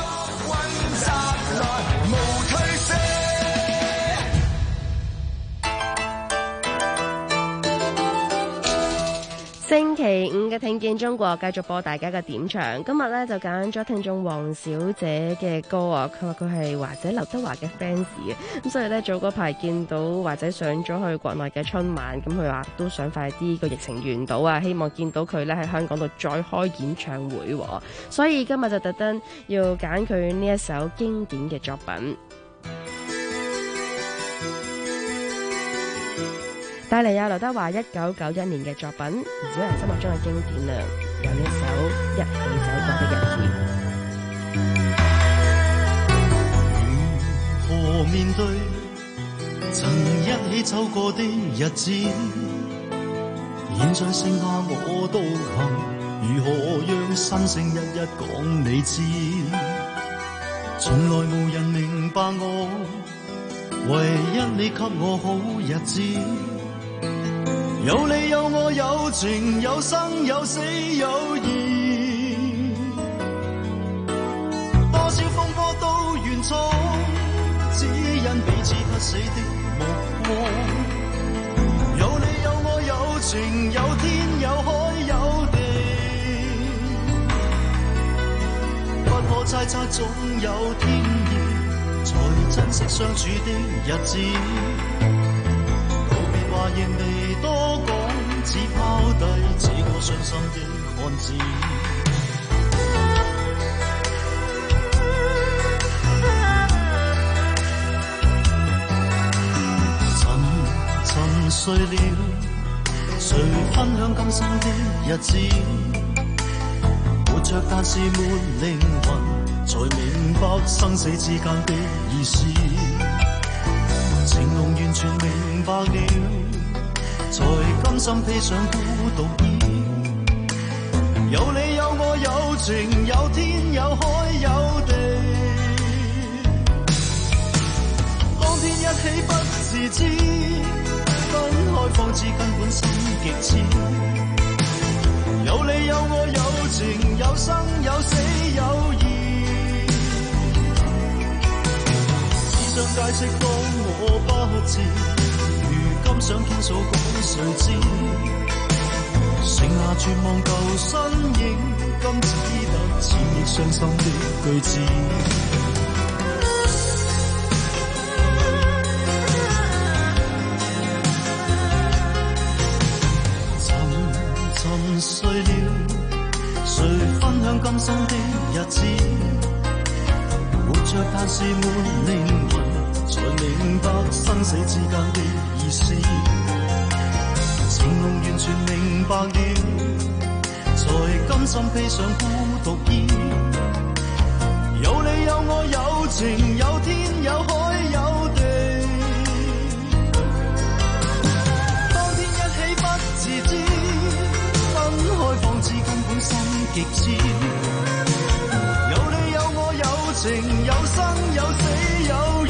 星期五嘅聽見中國繼續播大家嘅點唱，今日咧就揀咗聽眾黃小姐嘅歌啊，佢話佢係華仔劉德華嘅 fans 嘅，咁所以咧早嗰排見到華仔上咗去國內嘅春晚，咁佢話都想快啲個疫情完到啊，希望見到佢咧喺香港度再開演唱會，所以今日就特登要揀佢呢一首經典嘅作品。帶嚟有劉德華1991年嘅作品，唔少人心目中嘅經典啊，有呢首一起走過的日子。 如何面對曾一起走過的日子，現在剩下我獨行，如何讓心聲一一講你知，從來無人明白我，唯一你給我好日子，有你有我有情有生有死有義，多少風波都願闖，只因彼此不死的目光，有你有我有情有天有海有地，不可猜測總有天意，才珍惜相處的日子，話亦未多講，只拋低這個傷心的漢子。沉睡了，誰分享今生的日子？活着但是沒靈魂，才明白生死之間的意思。情濃完全明白了，才甘心披上孤獨衣，有你有我有情有天有海有地，當天一起不自知，分開方知根本心極痴，有你有我有情有生有死有義，只想解釋當我不知，今想傾訴講誰知，剩下絕望舊身影，今只得千億傷心的句子。沉睡了，誰分享今生的日子？活着但是沒靈魂，才明白生死之間的意思，情濃完全明白了，才甘心披上孤獨衣，有你有我有情有天有海有地，當天一起不自知，分開方知根本心極痴，有你有我有情有生有死有義，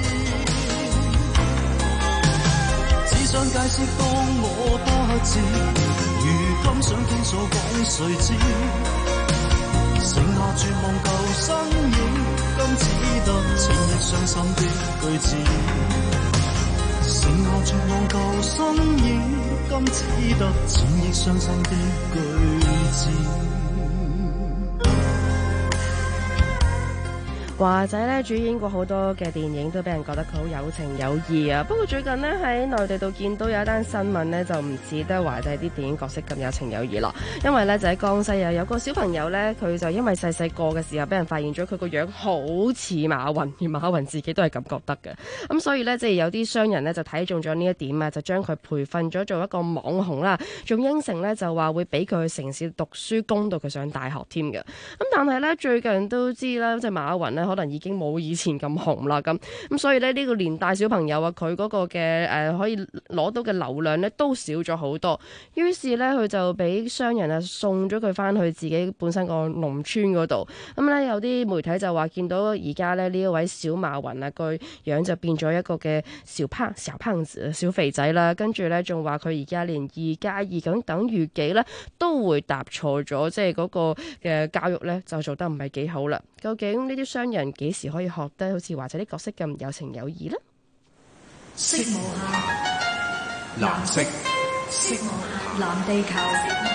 想解釋當我不知，如今想傾訴講誰知，剩下絕望舊身影，今只得千億傷心的句子，剩下絕望舊身影，今只得千億傷心的句子。 華仔咧主演過好多嘅電影，都俾人覺得佢好有情有義啊。不過最近呢，喺內地度見到有一單新聞呢，就唔似得華仔啲電影角色咁有情有義咯。因為咧就喺江西啊，有個小朋友咧，佢就因為細細個嘅時候俾人發現咗佢個樣好似馬雲，而馬雲自己都係咁覺得嘅。咁所以咧，即係有啲商人咧就睇中咗呢一點啊，就將佢培訓咗做一個網紅啦，仲應承咧就話會俾佢去城市讀書，供到佢上大學添嘅。咁但係咧最近都知啦，即係馬雲咧咧，可能已經冇以前咁紅啦咁。咁所以咧，呢個連帶小朋友啊，佢嗰個嘅可以攞到嘅流量咧都少咗好多。於是咧，佢就俾商人啊送咗佢翻去自己本身個農村嗰度。咁咧有啲媒體就話見到而家咧呢一位小馬雲啊，個樣就變咗一個嘅小胖子小肥仔啦。跟住咧仲話佢而家連2+2咁等於幾咧都會答錯咗，即係嗰個嘅教育咧就做得唔係幾好啦。究竟呢啲商人幾時可以學得好似華仔啲角色咁有情有義呢？ 色無限， 藍色， 色無限，藍地球。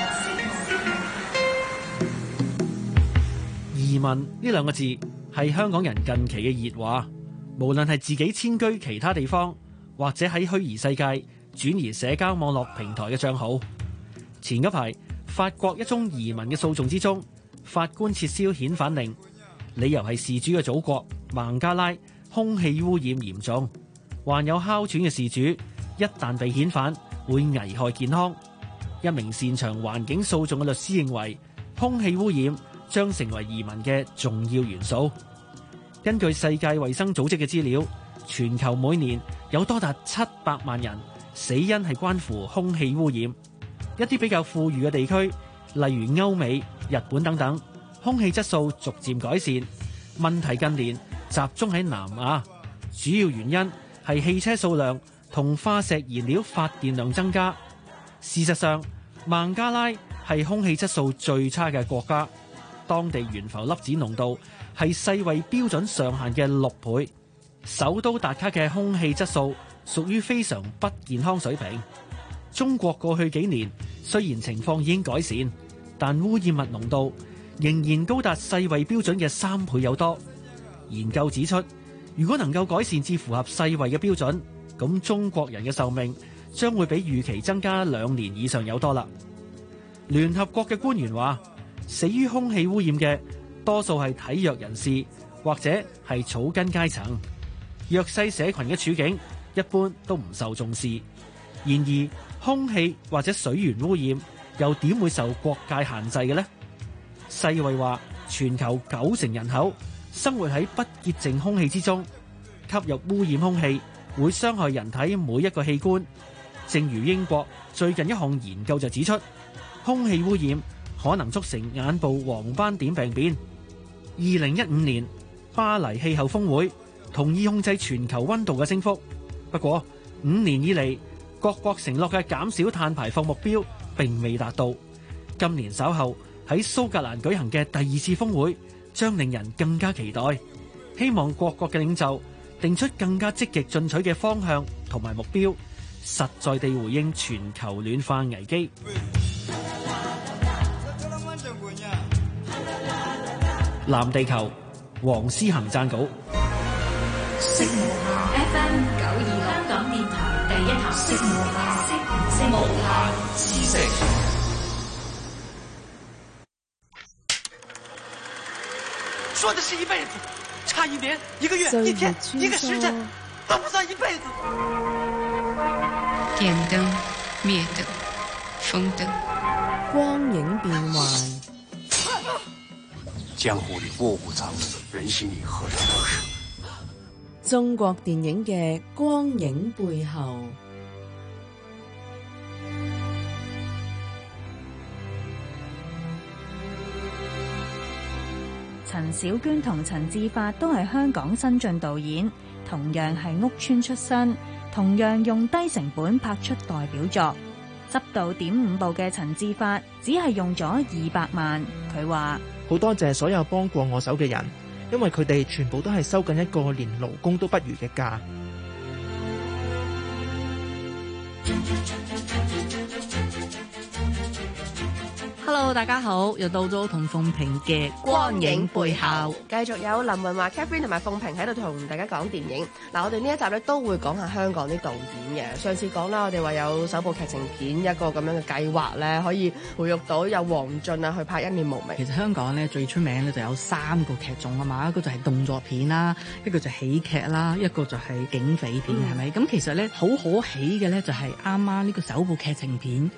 移民呢兩個字係香港人近期嘅熱話，無論係自己遷居其他地方，或者喺虛擬世界轉移社交網絡平台嘅帳號。前一排法國一宗移民嘅訴訟之中，法官撤銷遣返令，理由係事主嘅祖國孟加拉空氣污染嚴重，患有哮喘嘅事主一旦被遣返會危害健康。一名擅長環境訴訟嘅律師認為，空氣污染將成為移民嘅重要元素。根據世界衛生組織嘅資料，全球每年有多達700萬人死因係關乎空氣污染。一啲比較富裕嘅地區，例如歐美、日本等等，空氣質素逐漸改善。問題近年集中喺南亞，主要原因係汽車數量同化石燃料發電量增加。事實上，孟加拉係空氣質素最差嘅國家，當地懸浮粒子濃度係世衛標準上限嘅6倍。首都達卡嘅空氣質素屬於非常不健康水平。中國過去幾年雖然情況已經改善，但污染物濃度仍然高達世衛標準嘅3倍有多。研究指出，如果能夠改善至符合世衛嘅標準，咁中國人嘅壽命將會比預期增加2年以上有多啦。聯合國嘅官員話，死於空氣污染嘅多數係體弱人士或者係草根階層，弱勢社群嘅處境一般都唔受重視。然而，空氣或者水源污染又點會受國界限制嘅呢？世衛話，全球90%人口生活喺不潔淨空氣之中，吸入污染空氣會傷害人體每一個器官。正如英國最近一項研究就指出，空氣污染可能促成眼部黃斑點病變。2015年巴黎氣候峰會同意控制全球溫度嘅升幅，不過5年以嚟，各國承諾嘅減少碳排放目標並未達到。今年稍後喺蘇格蘭舉行嘅第2次峰會將令人更加期待，希望各國嘅領袖定出更加積極進取嘅方向同埋目標，實在地回應全球暖化危機。藍地球，黃思恒撰稿。 FM 92香港電台第一台，色無限知識。 說的是一輩子，差1年、1個月、1天、1個時辰，都不算一輩子。 電燈、滅燈、風燈， 光影變幻。 江湖裏臥虎藏龍，人心裏何嘗不是？ 中國電影嘅光影背後。 陳小娟同陳志發都係香港新晉導演，同樣係屋村出身，同樣用低成本拍出代表作。執導點5部嘅陳志發只係用咗200萬。佢話： 好多謝所有幫過我手嘅人，因為佢哋全部都係收緊一個連勞工都不如嘅價。 Hello， 大家好，又到咗同鳳萍嘅光影背後， 繼續有林雲華、Catherine 同埋鳳萍喺度同大家講電影。嗱，我哋呢一集咧都會講下香港啲導演嘅。上次講啦，我哋話有首部劇情片一個咁樣嘅計劃咧，可以培育到有黃進啊去拍《一念無明》。 其實香港咧最出名咧就有3個劇種啊嘛，一個就係動作片啦，一個就係喜劇啦，一個就係警匪片，係咪？咁其實咧好可喜嘅咧就係啱啱呢個首部劇情片。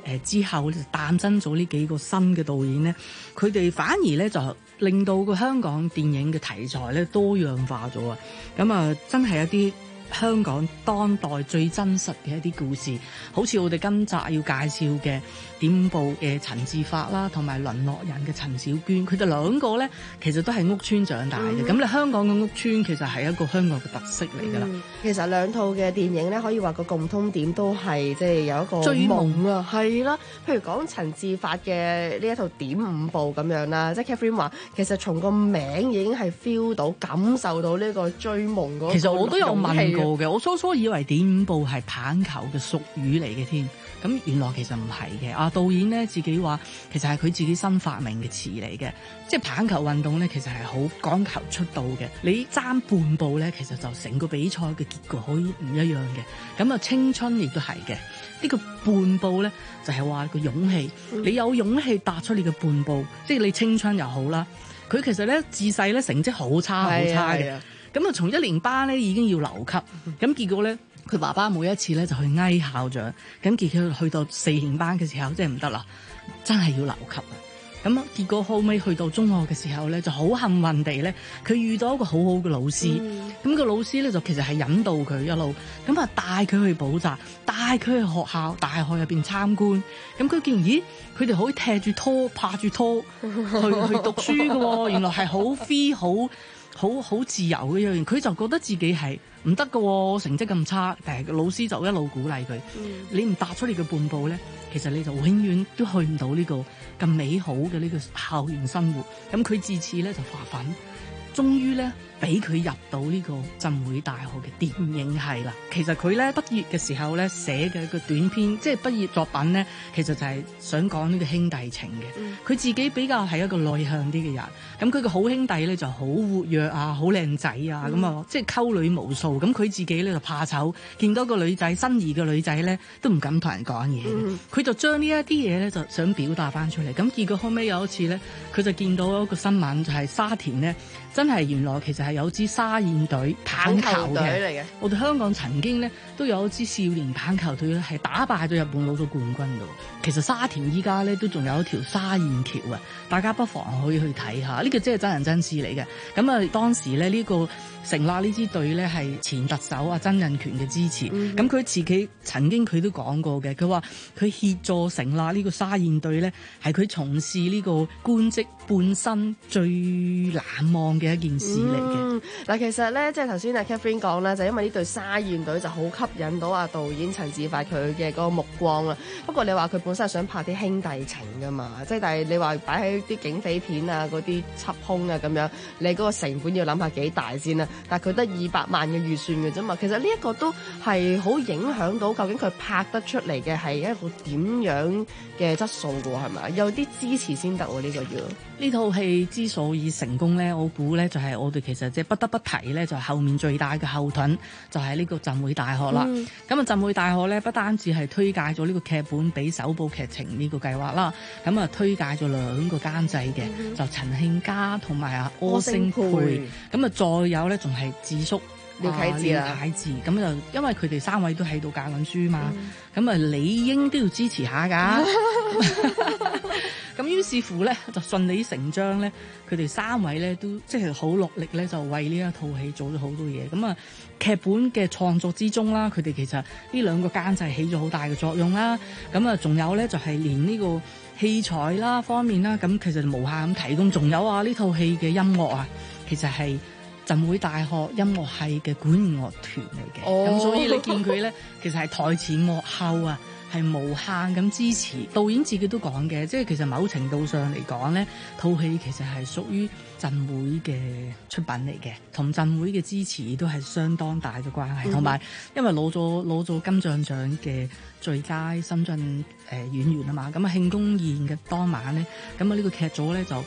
之後就誕生咗呢幾個新嘅導演咧，佢哋反而咧就令到個香港電影嘅題材咧多樣化咗啊！咁啊，真係一啲香港當代最真實嘅一啲故事，好似我哋今集要介紹嘅點部嘅陳志發啦，同埋淪落人嘅陳小娟，佢哋兩個咧其實都係屋邨長大嘅。咁你香港嘅屋邨其實係一個香港嘅特色嚟㗎啦。 其實兩套嘅電影咧，可以話個共通點都係即係有一個追夢啊，係啦。譬如講陳志發嘅呢一套點五步咁樣啦，即係 Catherine 話，其實從個名已經係 feel 到、感受到呢個追夢嗰個。 其實我都有問過嘅，我初初以為點五步係棒球嘅俗語嚟嘅添，咁原來其實唔係嘅。導演咧自己話，其實係佢自己新發明嘅詞嚟嘅，即係棒球運動咧，其實係好講求出道嘅。你爭半步咧，其實就成個比賽嘅結果可以唔一樣嘅。咁啊，青春亦都係嘅。呢個半步咧，就係話個勇氣。你有勇氣踏出你嘅半步，即係你青春又好啦。佢其實咧自細咧成績好差好差嘅。咁啊，從1年班咧已經要留級，咁結果咧，佢爸爸每一次咧就去嗌校長，咁結果去到4年班嘅時候，即係唔得啦，真係要留級啊！咁啊，結果後尾去到中學嘅時候咧，就好幸運地咧，佢遇到一個好好嘅老師，咁個老師咧就其實係引導佢一路，咁啊帶佢去補習，帶佢去學校、大學入邊參觀，咁佢見咦，佢哋可以踢住拖、拍住拖去讀書嘅喎，原來係好 free 好自由嘅一樣，佢就覺得自己係唔得嘅，成績咁差，但係老師就一路鼓勵佢，你唔踏出你嘅半步咧，其實你就永遠都去唔到呢個咁美好嘅呢個校園生活。咁佢自此咧就發奮，終於咧俾佢入到呢個浸會大學嘅電影系啦。其實佢咧畢業嘅時候咧寫嘅一個短篇，即係畢業作品咧，其實就係想講呢個兄弟情嘅。佢自己比較係一個內向啲嘅人，咁佢個好兄弟咧就好活躍啊，好靚仔啊，咁啊即係溝女無數。咁佢自己咧就怕醜，見到個女仔心儀嘅女仔咧都唔敢同人講嘢。佢就將呢一啲嘢咧就想表達翻出嚟。咁結果後尾有一次咧，佢就見到一個新聞，就係沙田咧真係原來其實係有支沙燕隊棒球隊嚟嘅。我哋香港曾經咧都有一支少年棒球隊咧係打敗咗日本攞咗冠軍㗎。其實沙田依家咧都仲有一條沙燕橋啊，大家不妨可以去睇下。呢個真係真人真事嚟嘅。咁啊當時咧呢個成立呢支隊咧係前特首啊曾蔭權嘅支持。咁佢自己曾經佢都講過嘅，佢話佢協助成立呢個沙燕隊咧係佢從事呢個官職半生最難忘嘅一件事嚟嘅。 嗱，其實咧即係頭先阿 Catherine 講咧，就因為呢隊沙燕隊就好吸引到阿導演陳志發佢嘅嗰個目光啦。不過你話佢本身係想拍啲兄弟情㗎嘛，即係但係你話擺喺啲警匪片啊嗰啲緝兇啊咁樣，你嗰個成本要諗下幾大先啦。但係佢得200萬嘅預算嘅啫嘛，其實呢一個都係好影響到究竟佢拍得出嚟嘅係一個點樣嘅質素㗎喎，係咪？有啲支持先得喎，呢個要。 呢套戲之所以成功咧，我估咧就係我哋其實即係不得不提咧，就係後面最大嘅後盾就係呢個浸會大學啦。咁啊，浸會大學咧不單止係推介咗呢個劇本俾首部劇情呢個計劃啦，咁啊推介咗2個監製嘅，就陳慶嘉同埋阿柯星佩。咁啊再有咧仲係智叔廖啟智啦，咁就因為佢哋3位都喺度教緊書嘛，咁啊理應都要支持下㗎。咁於是乎咧，就順理成章咧，佢哋3位咧都即係好落力咧，就為呢一套戲做咗好多嘢。咁啊，劇本嘅創作之中啦，佢哋其實呢2個監製起咗好大嘅作用啦。咁啊，仲有咧就係連呢個器材啦方面啦，咁其實無限咁提供。仲有啊，呢套戲嘅音樂啊，其實係浸會大學音樂系嘅管樂團嚟嘅。咁所以你見佢咧，其實係台前幕後啊。係無限咁支持，導演自己都講嘅，即係其實某程度上嚟講呢套戲其實係屬於浸會嘅出品嚟嘅，同浸會嘅支持都係相當大嘅關係。同埋因為攞咗金像獎嘅最佳新晉演員啊嘛，咁啊慶功宴嘅當晚呢，咁啊呢個劇組呢就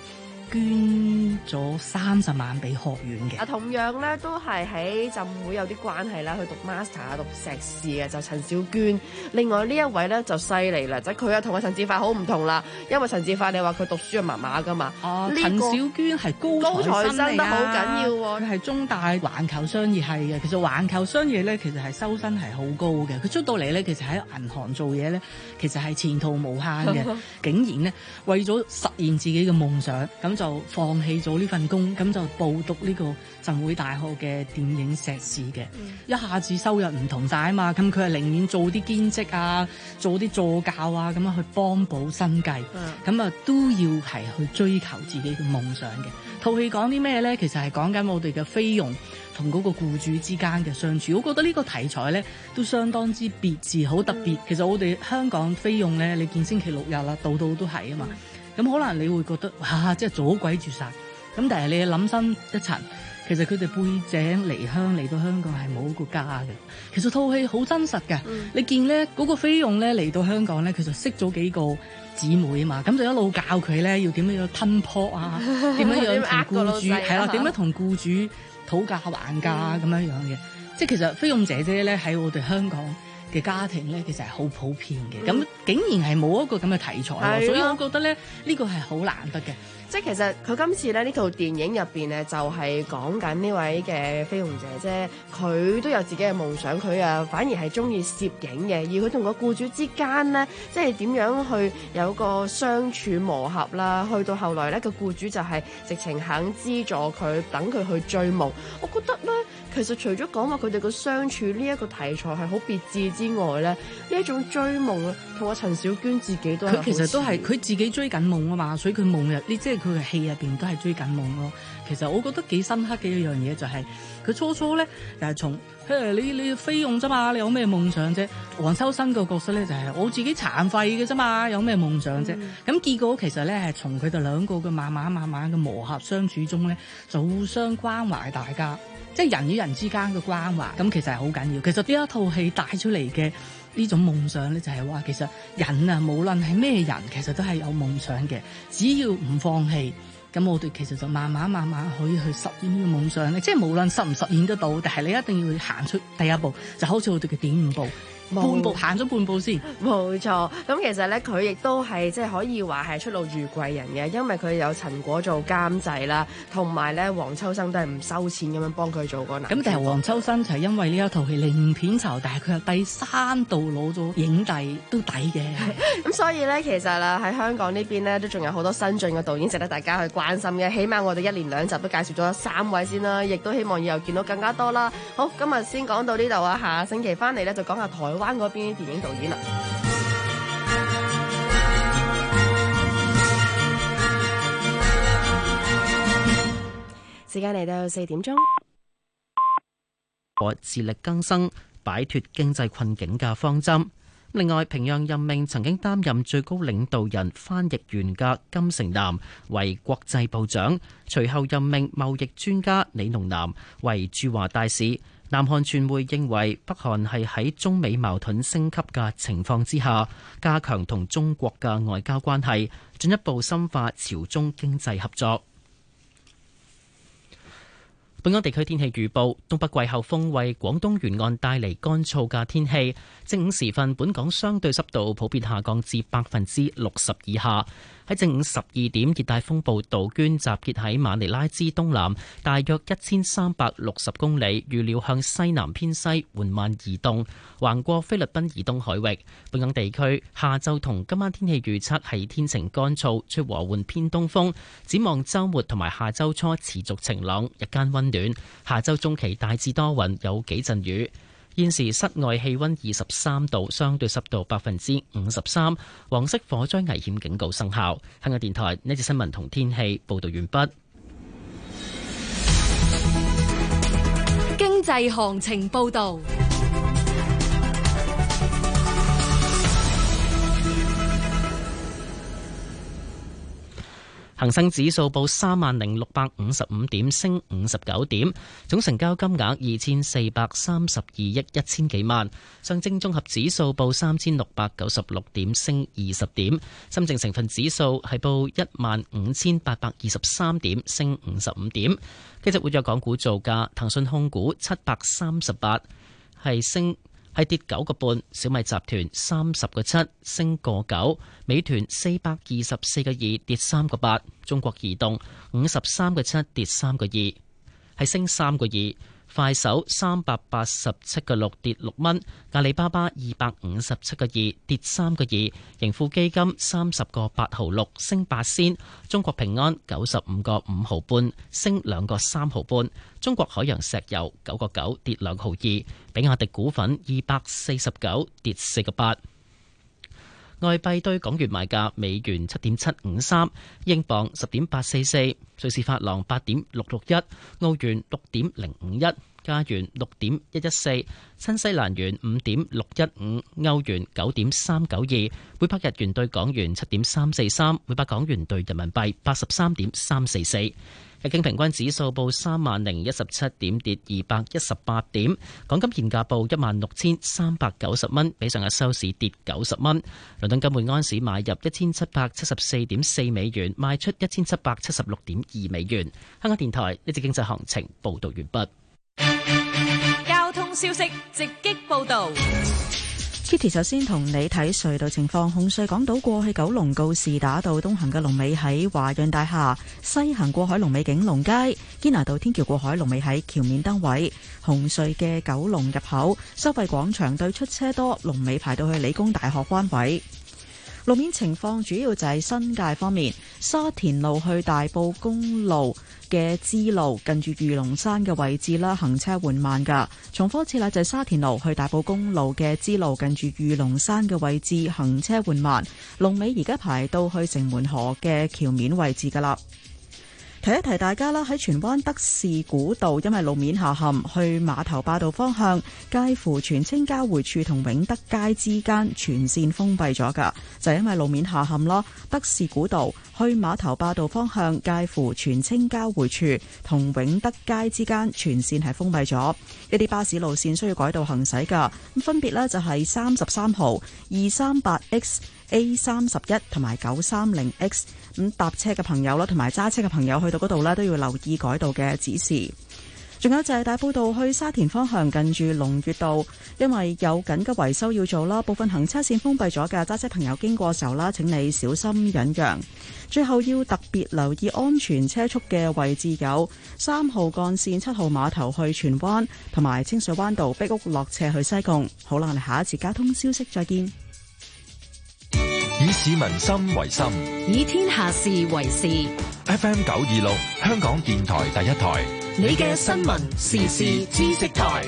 捐咗30萬俾學院嘅。 同樣咧都係喺浸會有啲關係啦，去讀 master 讀碩士嘅就陳小娟。另外呢一位咧就犀利啦，即係佢啊同阿陳志發好唔同啦，因為陳志發你話佢讀書係麻麻噶嘛， 陳小娟係高材生得好緊要喎， 佢係中大環球商業系嘅。其實環球商業咧其實係收薪係好高嘅，佢出到嚟咧其實喺銀行做嘢咧其實係前途無限嘅，竟然咧為咗實現自己嘅夢想，咁就放棄咗呢份工，咁就報讀呢個浸會大學嘅電影碩士嘅。一下子收入唔同晒啊嘛，咁佢係寧願做啲兼職啊，做啲助教啊，咁樣去幫補生計，咁啊都要係去追求自己嘅夢想嘅。套戲講啲咩咧？其實係講緊我哋嘅菲傭同嗰個僱主之間嘅相處。我覺得呢個題材咧都相當之別緻，好特別。其實我哋香港菲傭咧，你見星期六日啦，度度都係啊嘛。咁可能你會覺得哇，即係阻鬼住晒。咁但係你諗深一層，其實佢哋背井離鄉嚟到香港係冇一個家嘅。其實套戲好真實嘅。你見咧嗰個菲傭咧嚟到香港咧，其實識咗幾個姊妹啊嘛，咁就一路教佢咧要點樣吞泡啊，點樣同僱主係啦，點樣同僱主討價還價咁樣樣嘅。即係其實菲傭姐姐咧喺我哋香港嘅家庭咧，其實係好普遍嘅。咁竟然係冇一個咁嘅題材，所以我覺得咧呢個係好難得嘅。 即係其實佢今次咧呢套電影入邊咧就係講緊呢位嘅菲傭姐姐，佢都有自己嘅夢想，佢啊反而係中意攝影嘅，而佢同個僱主之間咧，即係點樣去有個相處磨合啦，去到後來咧個僱主就係直情肯資助佢，等佢去追夢。我覺得咧，其實除咗講話佢哋個相處呢一個題材係好別緻之外咧，呢一種追夢啊，同阿陳小娟自己都係，佢其實都係佢自己追緊夢啊嘛，所以佢夢入呢即係佢嘅戲入邊都係追緊夢咯。其實我覺得幾深刻嘅一樣嘢就係、是、佢初初咧就係從你菲傭啫嘛，你有咩夢想啫？黃秋生個角色咧就係、是、我自己殘廢嘅啫嘛，有咩夢想啫？咁結果其實咧係從佢哋兩個嘅慢慢嘅磨合相處中咧，就互相關懷大家，即係人與人之間嘅關懷。咁其實係好緊要。其實呢一套戲帶出嚟嘅呢種夢想咧，就係話其實人啊，無論係咩人，其實都係有夢想嘅，只要唔放棄。咁我哋其實就慢慢可以去實現呢個夢想咧，即係無論實唔實現得到，但係你一定要行出第一步，就好似我哋嘅點5步。半步行咗半步先， 冇錯。咁其實咧，佢亦都係即係可以話係出路遇貴人嘅，因為佢有陳果做監製啦，同埋咧黃秋生都係唔收錢咁樣幫佢做個男。 咁但係黃秋生就係因為呢一套戲零片酬，但係佢係第3度攞咗影帝，都抵嘅。 咁所以咧，其實啦喺香港呢邊咧，都仲有好多新進嘅導演值得大家去關心嘅。起碼我哋1連2集都介紹咗3位先啦，亦都希望以後見到更加多啦。好，今日先講到呢度啊，下星期翻嚟咧就講下台灣嗰邊啲電影導演啦。時間嚟到4點鐘， 我自力更生，擺脫經濟困境嘅方針。另外，平壤任命曾經擔任最高領導人翻譯員嘅金城南為國際部長，隨後任命貿易專家李農南為駐華大使。南韓傳媒認為，北韓係喺中美矛盾升級嘅情況之下，加強同中國嘅外交關係，進一步深化朝中經濟合作。本港地區天氣預報：東北季候風為廣東沿岸帶嚟乾燥嘅天氣。正午時分，本港相對濕度普遍下降至60%以下。喺正午12點，熱帶風暴杜鵑集結喺馬尼拉之東南，大約1360公里，預料向西南偏西緩慢移動，橫過菲律賓以東海域。本港地區下晝同今晚天氣預測係天晴乾燥，吹和緩偏東風。展望週末同埋下週初持續晴朗，日間溫暖。下週中期大致多雲，有幾陣雨。現時室外氣溫23度，相對濕度53%，黃色火災危險警告生效。香港電台呢節新聞同天氣報道完畢。 經濟行情報道。 恒生指數報30,655點，升59點，總成交金額2432億1000幾萬。上證綜合指數報3696點，升20點。深證成分指數係報15,823點，升55點。今日活躍港股造價，騰訊控股738係跌9個半，小米集團30個7升個9，美團424個2跌3個8，中國移動53個7跌3個2，係升3個2。快手387個6跌6蚊，阿里巴巴257個2跌3個2，盈富基金30個8毫6升8仙，中國平安95個5毫半升2個3毫半，中國海洋石油9個9跌2毫2，比亞迪股份249跌4個8。外幣對港元賣價：美元7.753，英鎊10.844，瑞士法郎8.661，澳元6.051，加元6.114，新西蘭元5.615，歐元9.392，每百日元對港元7.343，每百港元對人民幣83.344。日經平均指數報30,017點，跌218點。港金現價報16,390蚊，比上日收市跌90蚊。倫敦金每安士買入1774.4美元，賣出1776.2美元。香港電台呢節經濟行情報道完畢。 交通消息直擊報道。 Kitty 首先同你睇隧道情況，紅隧港島過去九龍告士打道東行嘅龍尾喺華潤大廈，西行過海龍尾景隆街，堅拿道天橋過海龍尾喺橋面燈位。紅隧嘅九龍入口收費廣場對出車多，龍尾排到去理工大學灣位。路面情況主要就係新界方面，沙田路去大埔公路嘅支路近住御龍山嘅位置啦，行車緩慢噶。重複一次啦，就係沙田路去大埔公路嘅支路近住御龍山嘅位置，行車緩慢。龍尾而家排到去城門河嘅橋面位置噶啦。提一提大家啦，喺荃灣德士古道，因為路面下陷，去碼頭壩道方向介乎荃青交匯處同永德街之間全線封閉咗噶，就係因為路面下陷咯。德士古道去碼頭壩道方向介乎荃青交匯處同永德街之間全線係封閉咗，一啲巴士路線需要改道行駛噶。咁分別呢就係33號、238X、A31同埋930X。咁搭車嘅朋友啦，同埋揸車嘅朋友去到嗰度呢，都要留意改道嘅指示。仲有就係大埔道去沙田方向近住龍悅道，因為有緊急維修要做啦，部分行車線封閉咗嘅，揸車朋友經過時候啦，請你小心忍讓。最後要特別留意安全車速嘅位置有3號幹線7號碼頭去荃灣，同埋清水灣道壁屋落斜去西貢。好啦，我哋下一次交通消息再見。 以市民心為心， 以天下事為事。 FM 926，香港電台第一台， 你嘅新聞時事知識台。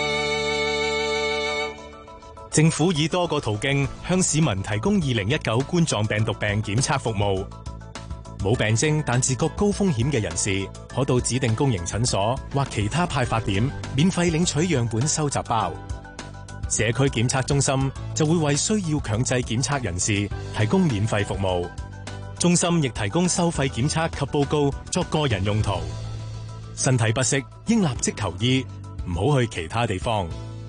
政府以多個途徑向市民提供2019冠狀病毒病檢測服務。冇病徵但自覺高風險嘅人士，可到指定公營診所或其他派發點免費領取樣本收集包。社區檢測中心就會為需要強制檢測人士提供免費服務。中心亦提供收費檢測及報告作個人用途。身體不適應立即求醫，唔好去其他地方。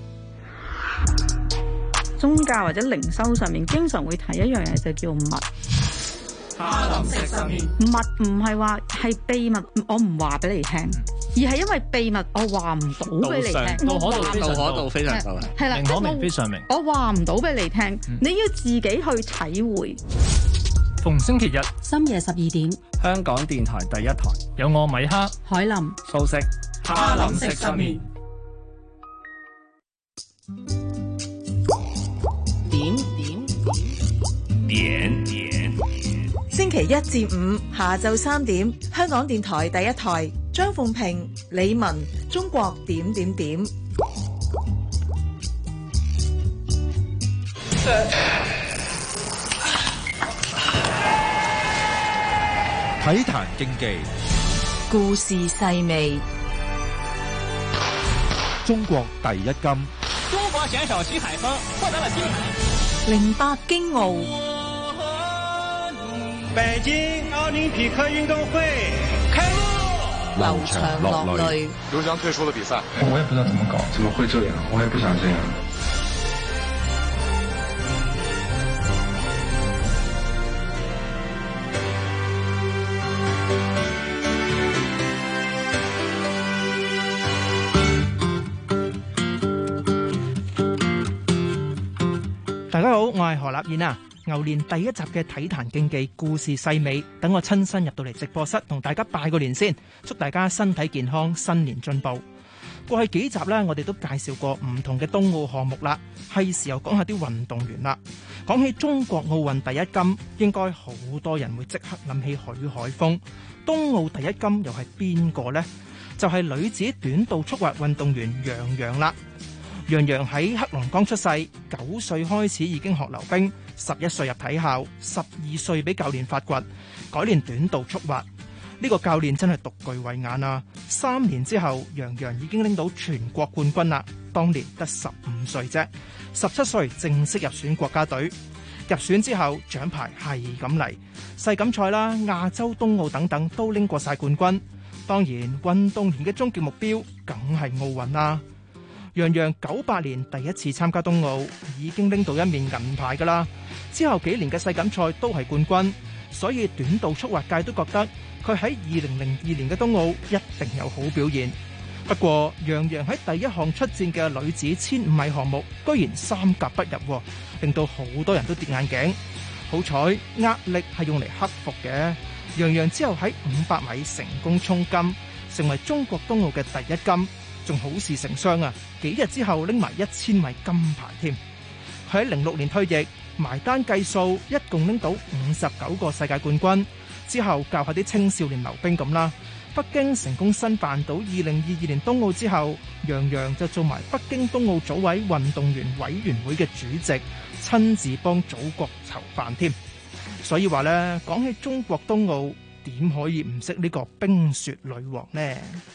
宗教或者靈修上面經常會提一樣嘢，就叫密。 哈林食失眠， 密唔係話係秘密，我唔話俾你聽，而係因為秘密我話唔到俾你聽。 道可道非常夠係啦， 明可明非常明。 我話唔到俾你聽，你要自己去體會。 逢星期日深夜12點， 香港電台第一台有我米克、 海林、 素食、哈林食失眠。 點。 星期一至五下晝3點，香港電台第一台，張鳳平、李文，中國點。 體壇競技， 故事細味， 中國第一金。 中國選手徐海峰獲得了金牌。 08京奧。 北京奧林匹克運動會開幕。 流場落淚， 劉翔退出了比賽。 我也不知道怎麼搞，怎麼會這樣？我也不想這樣。 大家好，我係何立燕啊。牛年第一集嘅體壇競技故事細尾，等我親身入到嚟直播室同大家拜個年先，祝大家身體健康，新年進步。過去幾集呢，我哋都介紹過唔同嘅冬奧項目啦，係時候講下啲運動員啦。講起中國奧運第一金，應該好多人會即刻諗起許海峰。冬奧第一金又係邊個呢？就係女子短道速滑運動員楊洋啦。楊洋喺黑龍江出世，9歲開始已經學溜冰，11歲入體校，12歲俾教練發掘，改練短道速滑。呢個教練真係獨具慧眼啊！3年之後，楊洋已經拎到全國冠軍啦。當年得15歲啫，17歲正式入選國家隊。入選之後，獎牌係咁嚟，世錦賽啦、亞洲冬奧等等都拎過晒冠軍。當然，運動員嘅終極目標梗係奧運啦。楊洋98年第一次參加冬奧，已經拎到一面銀牌㗎啦。之後幾年嘅世錦賽都係冠軍，所以短道速滑界都覺得佢喺2002年嘅冬奧一定有好表現。不過楊洋喺第一項出戰嘅女子1500米項目，居然3甲不入，令到好多人都跌眼鏡。好彩壓力係用嚟克服嘅。楊洋之後喺500米成功衝金，成為中國冬奧嘅第一金。仲好事成雙啊！幾日之後拎埋1000米金牌添。佢喺06年退役，埋單計數一共拎到59個世界冠軍。之後教下啲青少年溜冰咁啦。北京成功申辦到2022年冬奧之後，楊洋就做埋北京冬奧組委運動員委員會嘅主席，親自幫祖國籌辦添。所以話呢，講起中國冬奧，點可以唔識呢個冰雪女王呢？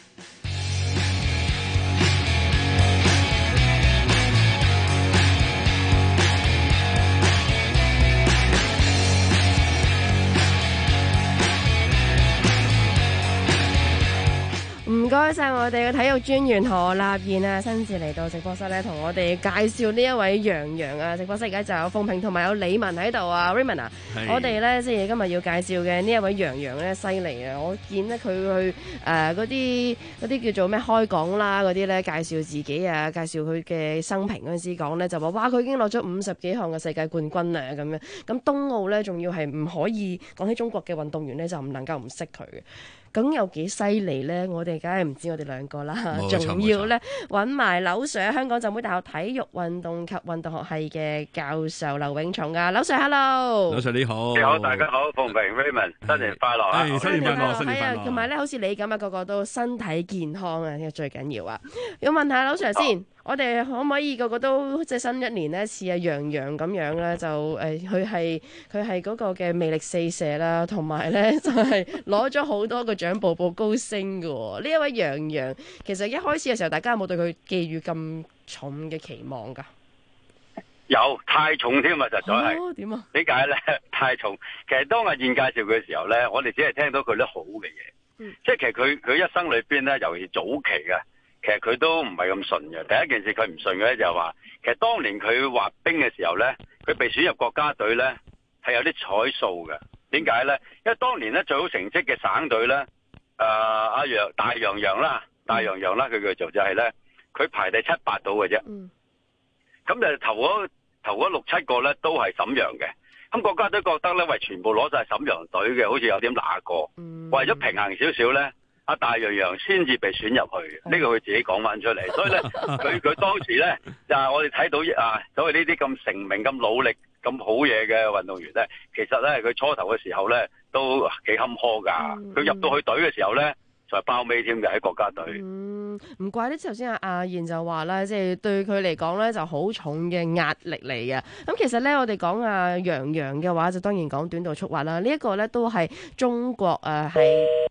唔該晒我哋嘅體育專員何立燕啊，親自嚟到直播室咧，同我哋介紹呢一位楊洋啊。直播室而家就有鳳萍同埋有李文喺度啊 ，Raymond 啊，我哋咧即係今日要介紹嘅呢一位楊洋咧，犀利啊！我見咧佢去嗰啲叫做咩開講啦，嗰啲咧介紹自己啊，介紹佢嘅生平嗰陣時講咧，就話哇佢已經攞咗50幾項嘅世界冠軍啊咁樣。咁冬奧咧仲要係唔可以講起中國嘅運動員咧，就唔能夠唔識佢嘅。咁有幾犀利呢？我哋梗係唔知我哋兩個啦，仲要咧揾埋劉 Sir， 香港浸會大學體育運動及運動學系嘅教授劉永松啊，劉 Sir，hello， 劉 Sir 你好， 你好，大家好，鳳萍 Raymond， 新年快樂啊！ 新年快樂，新年快樂。 同埋咧，好似你咁啊，個個都身體健康啊，呢個最緊要啊！要問下劉 Sir 先。我哋可唔可以個個都即係新一年咧，似阿楊洋咁樣咧？就佢係嗰個嘅魅力四射啦，同埋咧就係攞咗好多個獎，步步高升嘅。呢一位楊洋，其實一開始嘅時候，大家有冇對佢寄予咁重嘅期望㗎？ 有太重添啊！實在係點啊？ 點解咧？太重。其實當阿燕介紹嘅時候咧，我哋只係聽到佢啲好嘅嘢，即係其實佢一生裏邊咧，尤其早期嘅。其實佢都唔係咁順嘅。第一件事佢唔順嘅咧就係話，其實當年佢滑冰嘅時候咧，佢被選入國家隊咧係有啲彩數嘅。點解咧？因為當年咧最好成績嘅省隊咧，大楊洋啦，佢叫做就係咧，佢排第7、8度嘅啫。咁就頭嗰6、7個咧都係瀋陽嘅。咁國家隊覺得咧，喂，全部攞晒瀋陽隊嘅，好似有點揦過。為咗平衡少少咧。大楊洋先至被選入去，呢個佢自己講翻出嚟，所以咧佢當時咧就係我哋睇到所謂呢啲咁成名、咁努力、咁好嘢嘅運動員咧，其實咧佢初頭嘅時候咧都幾坎坷㗎。佢入到去隊嘅時候咧就係包尾添嘅喺國家隊。 唔怪得頭先阿燕就話啦，即係對佢嚟講咧就好重嘅壓力嚟嘅。咁其實咧我哋講楊洋嘅話，就當然講短道速滑啦。呢一個咧都係中國係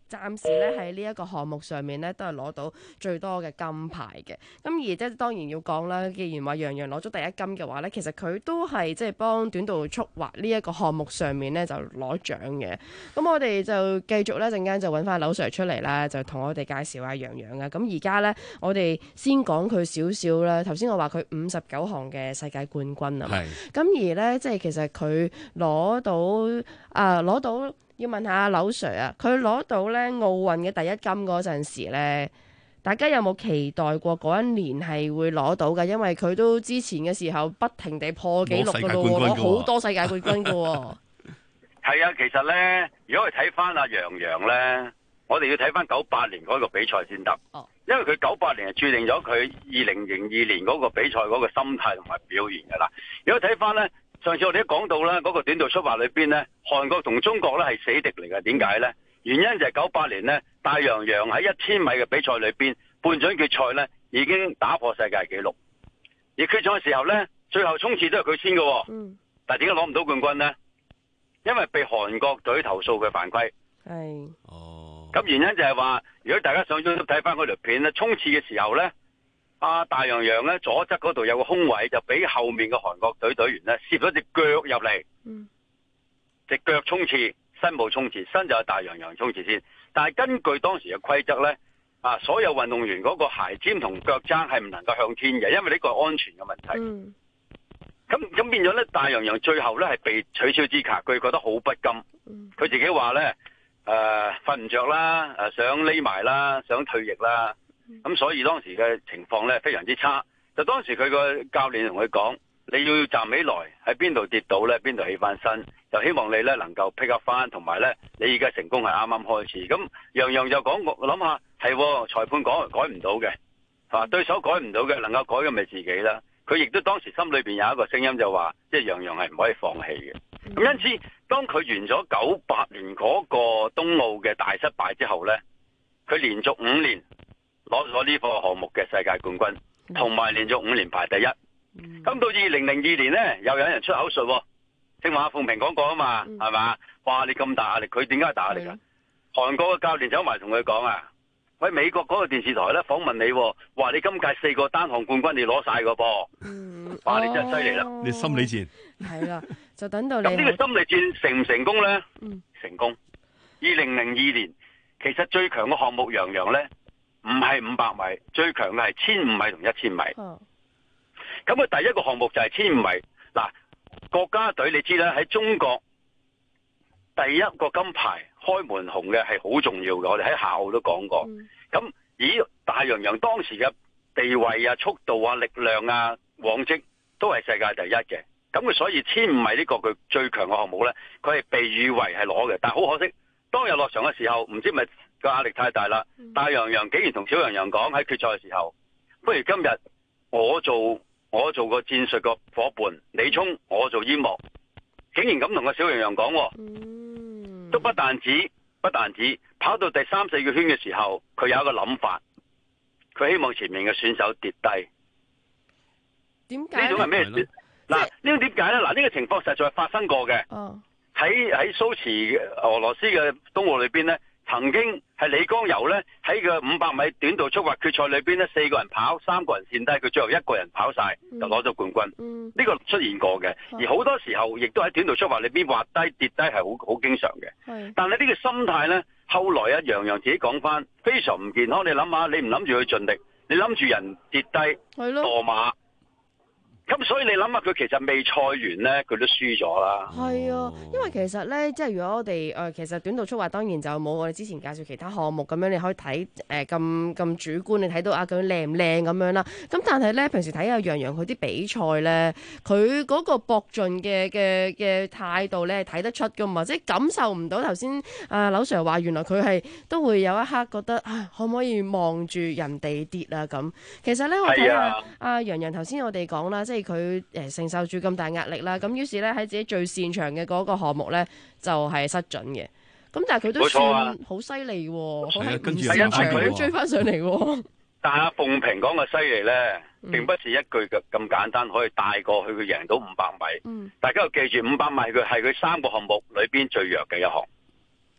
暫時咧喺呢一個項目上面咧都係攞到最多嘅金牌嘅。咁而即係當然要講啦，既然話楊洋攞咗第一金嘅話咧，其實佢都係即係幫短道速滑呢一個項目上面咧就攞獎嘅。咁我哋就繼續咧陣間就揾翻劉 Sir 出嚟啦，就同我哋介紹下楊洋啊。咁而家咧我哋先講佢少少啦。頭先我話佢59項嘅世界冠軍啊嘛，咁而咧即係其實佢攞到要問下劉 Sir 啊，佢攞到咧奧運嘅第一金嗰陣時咧，大家有冇期待過嗰一年係會攞到㗎？因為佢都之前嘅時候不停地破紀錄㗎咯，攞好多世界冠軍㗎喎。 係啊，其實咧，如果我哋睇翻阿楊洋咧，我哋要睇翻98年嗰個比賽先得。因為佢98年係注定咗佢2002年嗰個比賽嗰個心態同埋表現㗎啦。如果睇翻咧，上次我哋都講到啦，嗰個短道速滑裏邊咧，韓國同中國咧係死敵嚟㗎。點解咧？原因就係98年咧，大楊洋喺1000米嘅比賽裏邊，半準決賽咧已經打破世界紀錄。而決賽嘅時候咧，最後衝刺都係佢先嘅。但係點解攞唔到冠軍呢？因為被韓國隊投訴佢犯規。 係。 咁原因就係話，如果大家上 YouTube 睇翻嗰條片咧，衝刺嘅時候咧，大楊洋咧左側嗰度有個空位，就俾後面嘅韓國隊隊員咧攝咗隻腳入嚟，隻腳衝刺，身冇衝刺，身就係大楊洋衝刺先。但係根據當時嘅規則咧，所有運動員嗰個鞋尖同腳踭係唔能夠向天嘅，因為呢個係安全嘅問題。咁變咗咧，大楊洋最後咧係被取消資格，佢覺得好不甘，佢自己話咧。瞓唔着啦，想匿埋啦，想退役啦，咁所以當時嘅情況咧非常之差。就當時佢個教練同佢講：你要站起來，喺邊度跌倒咧，邊度起翻身，就希望你咧能夠 pick up 翻，同埋咧你而家成功係啱啱開始。咁楊洋就講：我諗下係裁判講改唔到嘅，對手改唔到嘅，能夠改嘅咪自己啦。佢亦都當時心裏邊有一個聲音就話，即係楊洋係唔可以放棄嘅。咁因此，當佢完咗98年嗰個冬奧嘅大失敗之後呢，佢連續5年攞咗呢個項目嘅世界冠軍，同埋連續5年排第一。咁到2002年呢，又有人出口術，正話鳳平講過啊嘛，係嘛？哇！你咁大壓力，佢點解大壓力㗎？韓國嘅教練走埋同佢講啊！喂，美國嗰個電視台咧訪問你，話你今屆4個單項冠軍你攞晒個噃，哇！你真係犀利啦！ 你心理戰係啦，就等到你。 咁呢個心理戰成唔成功咧？成功。2002年其實最強嘅項目楊洋咧，唔係500米，最強嘅係1500米同1000米。咁佢第一個項目就係1500米。嗱，國家隊你知啦，喺中國第一個金牌開門紅嘅係好重要嘅，我哋喺夏奧都講過。咁大楊洋當時嘅地位啊、速度啊、力量啊、往績都係世界第一嘅。咁佢所以1500米呢個佢最強嘅項目呢，佢係被譽為係攞嘅。但係好可惜，當日落場嘅時候，唔知咪個壓力太大啦。大楊洋竟然同小楊洋講喺決賽嘅時候，不如今日我做個戰術個伙伴，你衝，我做煙幕。竟然咁同個小楊洋講，都不但止跑到第3、4個圈嘅時候，佢有一個諗法，佢希望前面嘅選手跌低。 點解呢種係咩事？嗱，呢種點解咧？嗱，呢個情況實在係發生過嘅。喺蘇茨俄羅斯嘅冬奧裏邊呢，曾經係李光猷咧喺個500米短道速滑決賽裏邊呢，4個人跑，3個人跣低，佢最後1個人跑晒就攞咗冠軍。呢個出現過嘅，而好多時候亦都喺短道速滑裏邊滑低跌低係好經常嘅。但係呢個心態呢，後來楊洋自己講翻非常唔健康。你諗下，你唔諗住去盡力，你諗住人跌低墮馬。咁所以你諗下，佢其實未賽完呢，佢都輸咗啦。 係啊，因為其實咧，即係如果我哋其實短道速滑當然就冇我哋之前介紹其他項目咁樣，你可以睇咁主觀，你睇到究竟靚唔靚咁樣啦。咁但係咧，平時睇下楊洋佢啲比賽咧，佢嗰個搏盡嘅態度咧係睇得出噶嘛，即係感受唔到頭先劉 Sir 話原來佢係都會有一刻覺得可唔可以望住人哋跌啊咁。其實咧，我睇下楊洋頭先我哋講啦，即係佢承受住咁大壓力啦，咁於是咧喺自己最擅長嘅嗰個項目咧就係失準嘅，咁但係佢都算好犀利喎，跟住佢追翻上嚟喎。 但係阿鳳平講嘅犀利咧，並不是一句咁簡單可以帶過去佢贏到500米。大家要記住，500米佢係佢3個項目裏邊最弱嘅一項。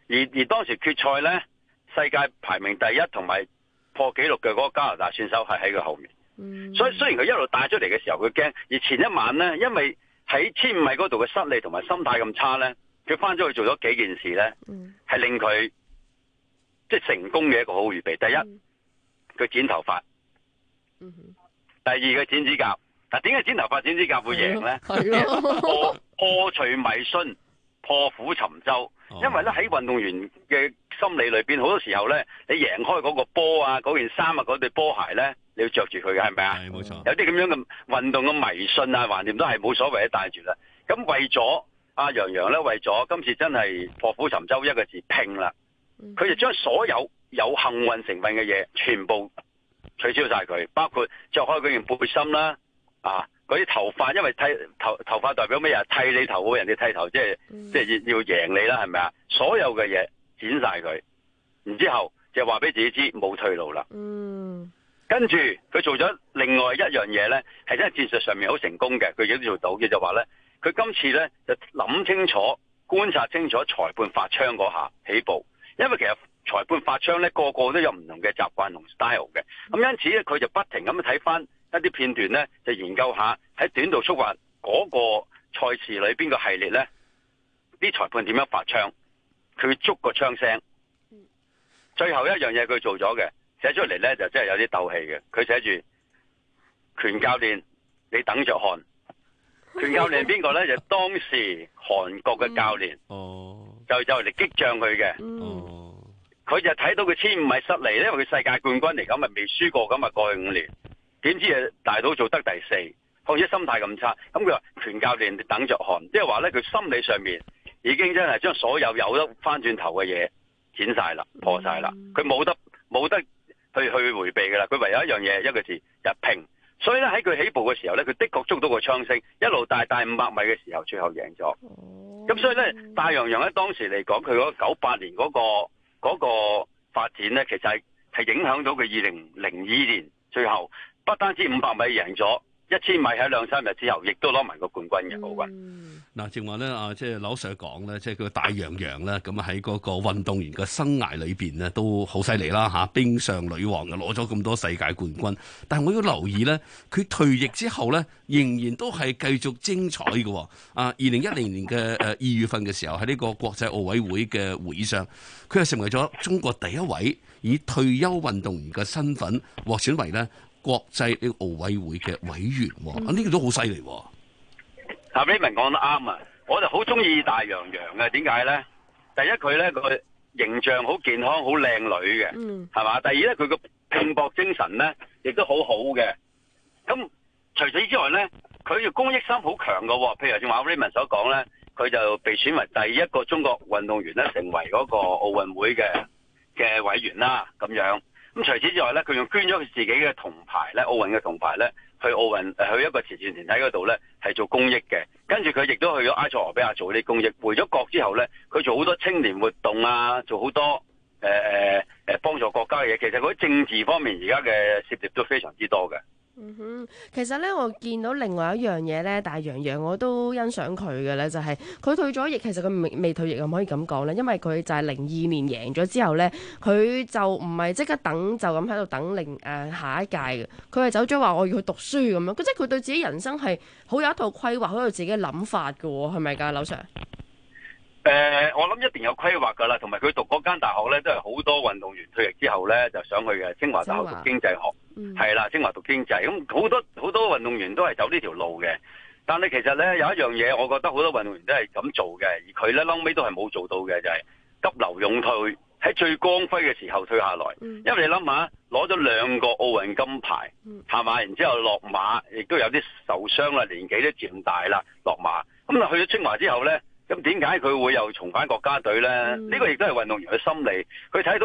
而當時決賽呢，世界排名第一同埋破紀錄嘅嗰個加拿大選手係喺佢後面。所以雖然佢一路帶出嚟嘅時候佢驚，而前一晚呢，因為喺1500米嗰度嘅失利同埋心態咁差呢，佢翻咗去做咗幾件事呢，係令佢即係成功嘅一個好預備。第一，佢剪頭髮；第二，佢剪指甲。嗱，點解剪頭髮剪指甲會贏呢？破除迷信，破釜沉舟。因為咧喺運動員嘅心理裏邊，好多時候咧，你贏開嗰個波啊、嗰件衫啊、嗰對波鞋咧，你要着住佢嘅，係咪啊？係，冇錯。有啲咁樣嘅運動嘅迷信啊，橫掂都係冇所謂，帶住啦。咁為咗阿楊洋咧，為咗今次真係破釜沉舟一個字拼啦，佢就將所有有幸運成分嘅嘢全部取消晒佢，包括着開嗰件背心啦，嗰啲頭髮，因為頭髮代表咩啊？剃你頭，人哋剃頭，即係要贏你啦，係咪啊？所有嘅嘢剪晒佢，然之後就話俾自己知冇退路啦。跟住佢做咗另外一樣嘢咧，係真係戰術上面好成功嘅，佢亦都做到嘅，就話咧，佢今次咧就諗清楚、觀察清楚裁判發槍嗰下起步，因為其實裁判發槍咧個個都有唔同嘅習慣同 style 嘅，咁因此咧佢就不停咁睇翻一啲片段咧，就研究下喺短道速滑嗰個賽事裏邊個系列咧，啲裁判點樣發槍，佢捉個槍聲。最後一樣嘢佢做咗嘅，寫出嚟咧就真係有啲鬥氣嘅。佢寫住權教練，你等着看。權教練邊個咧？就當時韓國嘅教練，就嚟激將佢嘅。佢就睇到佢1500米失利，因為佢世界冠軍嚟咁，咪未輸過咁啊，過去5年。點知啊大佬做得第4，況且心態咁差，咁佢話權教練你等着看，即係話咧佢心理上面已經真係將所有有得翻轉頭嘅嘢剪晒啦，破晒啦，佢冇得去迴避噶啦，佢唯有一樣嘢，一個字日拼。所以咧喺佢起步嘅時候咧，佢的確捉到個槍聲，一路帶500米嘅時候，最後贏咗。咁所以咧，大洋洋喺當時嚟講，佢嗰98年嗰個發展咧，其實係影響到佢2002年最後。不單止500米贏咗，1000米喺2-3日之後，亦都攞埋個冠軍嘅奧運。 嗱，正話咧即係劉 Sir 講咧，即係佢大洋洋咧，咁喺嗰個運動員嘅生涯裏邊咧，都好犀利啦嚇，冰上女王啊，攞咗咁多世界冠軍。但係我要留意咧，佢退役之後咧，仍然都係繼續精彩嘅。2010年嘅2月份嘅時候，喺呢個國際奧委會嘅會議上，佢又成為咗中國第一位以退休運動員嘅身份獲選為咧國際呢個奧委會嘅委員，呢個都好犀利。 阿 Raymond 講得啱啊！我就好中意大洋洋嘅，點解咧？第一佢咧個形象好健康、好靚女嘅，係嘛？第二咧佢個拼搏精神咧亦都好好嘅。咁除此之外咧，佢嘅公益心好強嘅。譬如正話阿 Raymond 所講咧，佢就被選為第一個中國運動員咧，成為嗰個奧運會嘅委員啦，咁樣。咁除此之外咧，佢仲捐咗佢自己嘅銅牌咧，奧運嘅銅牌咧，去一個慈善團體嗰度咧，係做公益嘅。跟住佢亦都去咗埃塞俄比亞做啲公益。回咗國之後咧，佢做好多青年活動啊，做好多幫助國家嘅嘢。其實佢喺政治方面而家嘅涉獵都非常之多嘅。 其實咧，我見到另外一樣嘢咧，大洋洋我都欣賞佢嘅咧，就係佢退咗役，其實佢未退役，唔可以咁講咧，因為佢就係02年贏咗之後咧，佢就唔係即刻等，就咁喺度等下一屆嘅，佢係走咗話我要去讀書咁樣，即係佢對自己人生係好有一套規劃，好有自己嘅諗法嘅喎，係咪㗎，劉 Sir？ 我諗一定有規劃㗎啦，同埋佢讀嗰間大學咧，都係好多運動員退役之後咧就想去嘅，清華大學讀經濟學，係啦，清華讀經濟，咁好多運動員都係走呢條路嘅。但係其實咧有一樣嘢，我覺得好多運動員都係咁做嘅，而佢咧後尾都係冇做到嘅，就係急流勇退，喺最光輝嘅時候退下來。因為你諗下，攞咗2個奧運金牌，係嘛？然之後落馬，亦都有啲受傷啦，年紀都漸大啦，落馬。咁啊去咗清華之後咧。咁點解佢會又重返國家隊呢？呢個亦都係運動員嘅心理。佢睇到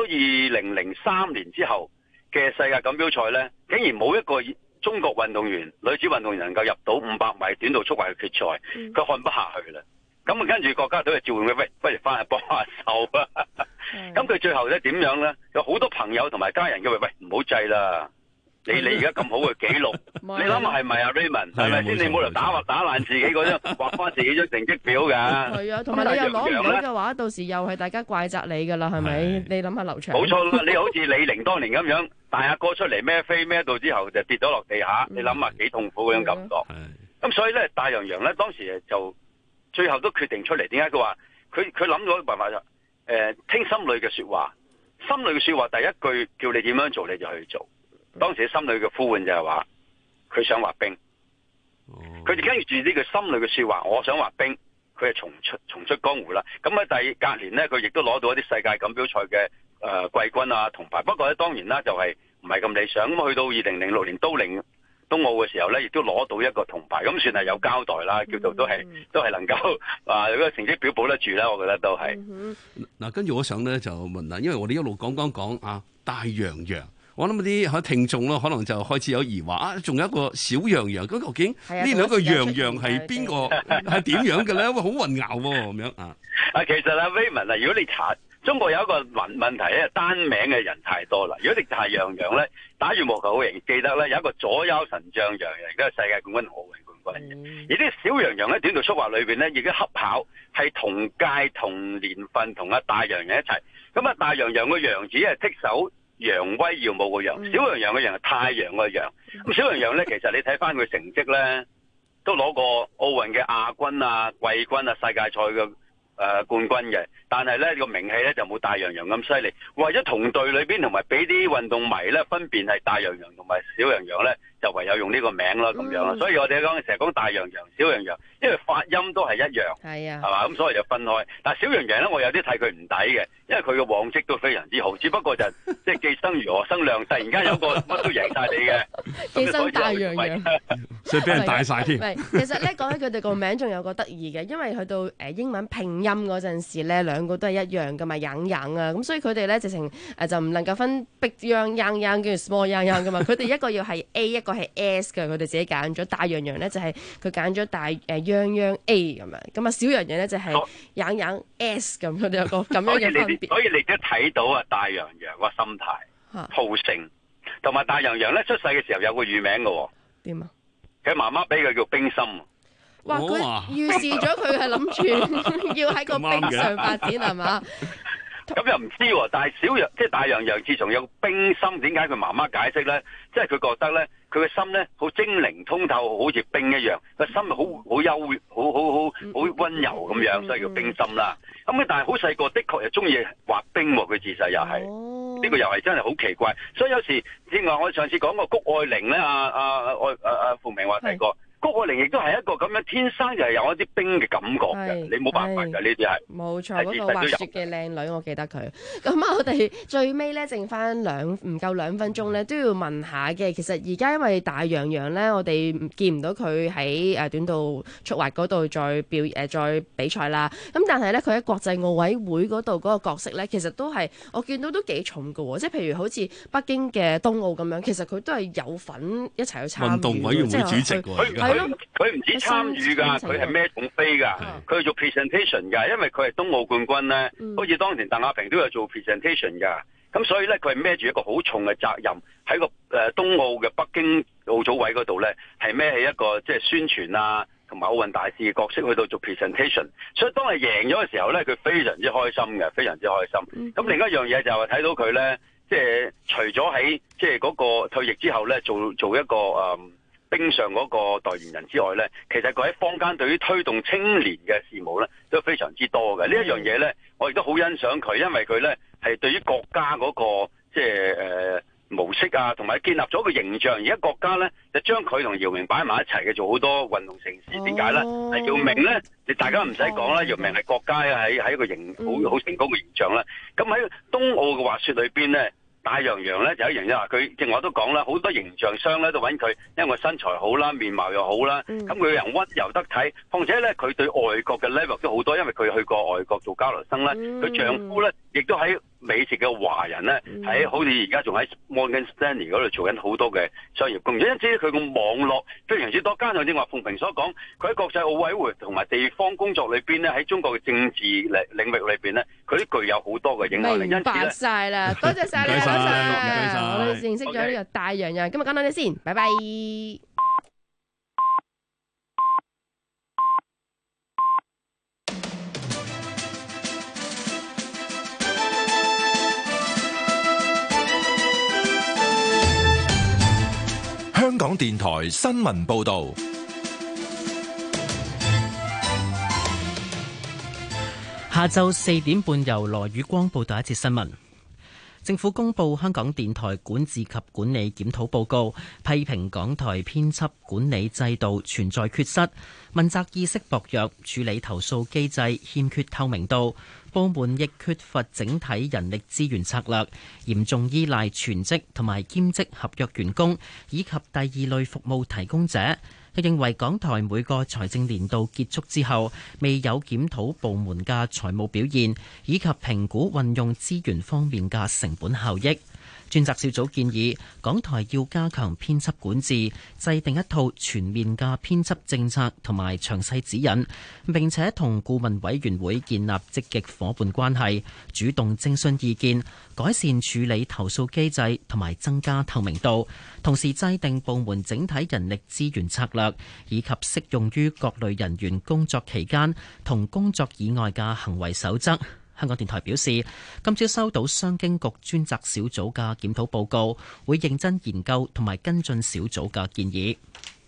2003年之後嘅世界錦標賽呢，竟然冇一個中國運動員、女子運動員能夠入到500米短道速滑嘅決賽，佢看不下去啦。咁啊，跟住國家隊就召喚佢，不如翻去幫下手啦。咁佢最後咧點樣呢？有好多朋友同埋家人叫佢，喂，唔好制啦， 你而家咁好嘅紀錄，你諗下係咪啊 Raymond？ 係咪先？你冇理由打爛自己嗰張，畫翻自己張成績表㗎。 係啊，同埋你又攞唔到嘅話，到時又係大家怪責你㗎啦，係咪？你諗下劉翔。 冇錯啦，你好似李寧當年咁樣，大阿哥出嚟孭飛孭到之後就跌咗落地下，你諗下幾痛苦嗰種感覺。咁所以咧，大洋洋咧當時就最後都決定出嚟。點解佢話佢諗咗個辦法就聽心裏嘅説話，心裏嘅説話第一句叫你點樣做你就去做。當時心裏嘅呼喚就係話佢想滑冰，佢就跟住呢個心裏嘅説話，我想滑冰，佢係重出江湖啦。咁喺隔年呢，佢亦都攞到一啲世界錦標賽嘅季軍啊銅牌。不過咧當然啦，就係唔係咁理想。咁去到2006年冬奧嘅時候咧，亦都攞到一個銅牌，咁算係有交代啦，叫做都係能夠有個成績表保得住啦，我覺得都係。 嗱，跟住我想咧就問啦，因為我哋一路講啊大洋洋。我諗啲聽眾咯，可能就開始有疑惑啊，仲有一個小洋洋，咁究竟呢兩個洋洋係邊個係點樣嘅咧？會好混淆喎，咁樣啊？ 其實啊 Raymond 啊，如果你查中國有一個問題咧，單名嘅人太多啦。如果你查洋洋咧，打羽毛球好容易記得咧，有一個左優神將洋洋，而家係世界冠軍、奧運冠軍。而啲小洋洋喺短道速滑裏邊咧，亦都恰巧係同屆、同年份同阿大洋洋一齊。咁啊，大洋洋個洋字係剔手。揚威耀武個揚，小洋洋嘅洋係太陽個陽。咁小洋洋咧，其實你睇翻佢成績咧，都攞過奧運嘅亞軍啊、季軍啊、世界賽嘅冠軍嘅。但係咧個名氣咧就冇大洋洋咁犀利。為咗同隊裏邊同埋俾啲運動迷咧分辨係大洋洋同埋小洋洋咧，就唯有用呢個名啦咁樣啦。所以我哋成日講大洋洋、小洋洋，因為發音都係一樣，係啊，係嘛，咁所以就分開。但係小洋洋咧，我有啲替佢唔抵嘅，因為佢嘅往績都非常之好，只不過就即係既生瑜何生亮，突然間有個乜都贏晒你嘅， 既生大洋洋， 所以俾人帶晒添。 其實咧講起佢哋個名，仲有個得意嘅，因為去到英文拼音嗰陣時咧，兩個都係一樣噶嘛，yang yang啊，咁所以佢哋咧直情就唔能夠分 big yang yang yang 跟住 small yang yang 噶嘛，佢哋一個要係 A， 一個係 S 嘅，佢哋自己揀咗。大洋洋咧就係佢揀咗大泱泱 A 咁樣，咁啊小洋洋咧就係yang yang S 咁，佢哋有個咁樣嘅分別。 所以你都睇到啊，大洋洋個心態、好勝，同埋大洋洋咧出世嘅時候有個乳名嘅喎。 點啊？ 佢媽媽俾佢叫冰心。 哇！佢預示咗佢係諗住要喺個冰上發展係嘛？ 咁又唔知喎，但係即係大洋洋，自從有冰心，點解佢媽媽解釋咧？即係佢覺得咧，佢嘅心咧好精靈通透，好似冰一樣，個心好優好溫柔咁樣，所以叫冰心啦。咁但係好細個，的確又中意滑冰喎。佢自細又係，呢個又係真係好奇怪。所以有時正話我上次講過谷愛玲咧，傅明華提過。谷愛玲亦都係一個咁樣天生就係有一啲冰嘅感覺嘅，你冇辦法㗎，呢啲係冇錯。嗰個滑雪嘅靚女，我記得佢。咁我哋最尾咧剩翻唔夠2分鐘咧，都要問下嘅。其實而家因為大洋洋咧，我哋見唔到佢喺短道速滑嗰度再比賽啦。咁但係咧，佢喺國際奧委會嗰度嗰個角色咧，其實都係我見到都幾重㗎喎。即係譬如好似北京嘅冬奧咁樣，其實佢都係有份一齊去參與。 運動委員會主席喎。 佢唔止參與㗎，佢係孭重飛㗎，佢係做 presentation 㗎，因為佢係冬奧冠軍咧，好似當年鄧亞萍都有做 presentation 㗎，咁所以咧佢係孭住一個好重嘅責任喺個冬奧嘅北京奧組委嗰度咧，係孭起一個即係宣傳啊同埋奧運大使嘅角色去到做 presentation， 所以當係贏咗嘅時候咧，佢非常之開心嘅，非常之開心。咁另一樣嘢就係睇到佢咧，即係除咗喺即係嗰個退役之後咧，做一個冰上嗰個代言人之外咧，其實佢喺坊間對於推動青年嘅事務咧都非常之多嘅。呢一樣嘢咧，我亦都好欣賞佢，因為佢咧係對於國家嗰個即係模式啊，同埋建立咗個形象。而家國家咧就將佢同姚明擺埋一齊嘅，做好多運動盛事。點解咧？係姚明咧，你大家唔使講啦，姚明係國家喺一個好成功嘅形象啦。咁喺冬奧嘅滑雪裏邊咧，大洋洋咧就一樣啫，話佢正我都講啦，好多形象商咧都揾佢，因為個身材好啦，面貌又好啦，咁佢人溫柔得體，況且咧佢對外國嘅 level 都好多，因為佢去過外國做交流生啦，佢丈夫咧亦都喺美籍嘅華人咧，喺好似而家仲喺 Morgan Stanley 嗰度做緊好多嘅商業工作，因此佢個網絡非常之多。加上正話鳳萍所講，佢喺國際奧委會同埋地方工作裏邊咧，喺中國嘅政治領域裏邊咧，佢都具有好多嘅影響力。 明白晒啦，多謝晒你，多謝，我哋認識咗呢個大洋人，今日講到呢先，拜拜。 香港電台新聞報道， 下晝4點半由羅宇光報道一節新聞。政府公布香港電台管治及管理檢討報告，批評港台編輯管理制度存在缺失，問責意識薄弱，處理投訴機制欠缺透明度，部門亦缺乏整體人力資源策略，嚴重依賴全職同埋兼職合約員工以及第二類服務提供者。佢認為港台每個財政年度結束之後，未有檢討部門嘅財務表現，以及評估運用資源方面嘅成本效益。專責小組建議港台要加強編輯管治，制定一套全面嘅編輯政策同埋詳細指引，並且同顧問委員會建立積極夥伴關係，主動徵詢意見，改善處理投訴機制同埋增加透明度，同時制定部門整體人力資源策略，以及適用於各類人員工作期間同工作以外嘅行為守則。香港電台表示，今朝收到商經局專責小組嘅檢討報告，會認真研究同埋跟進小組嘅建議。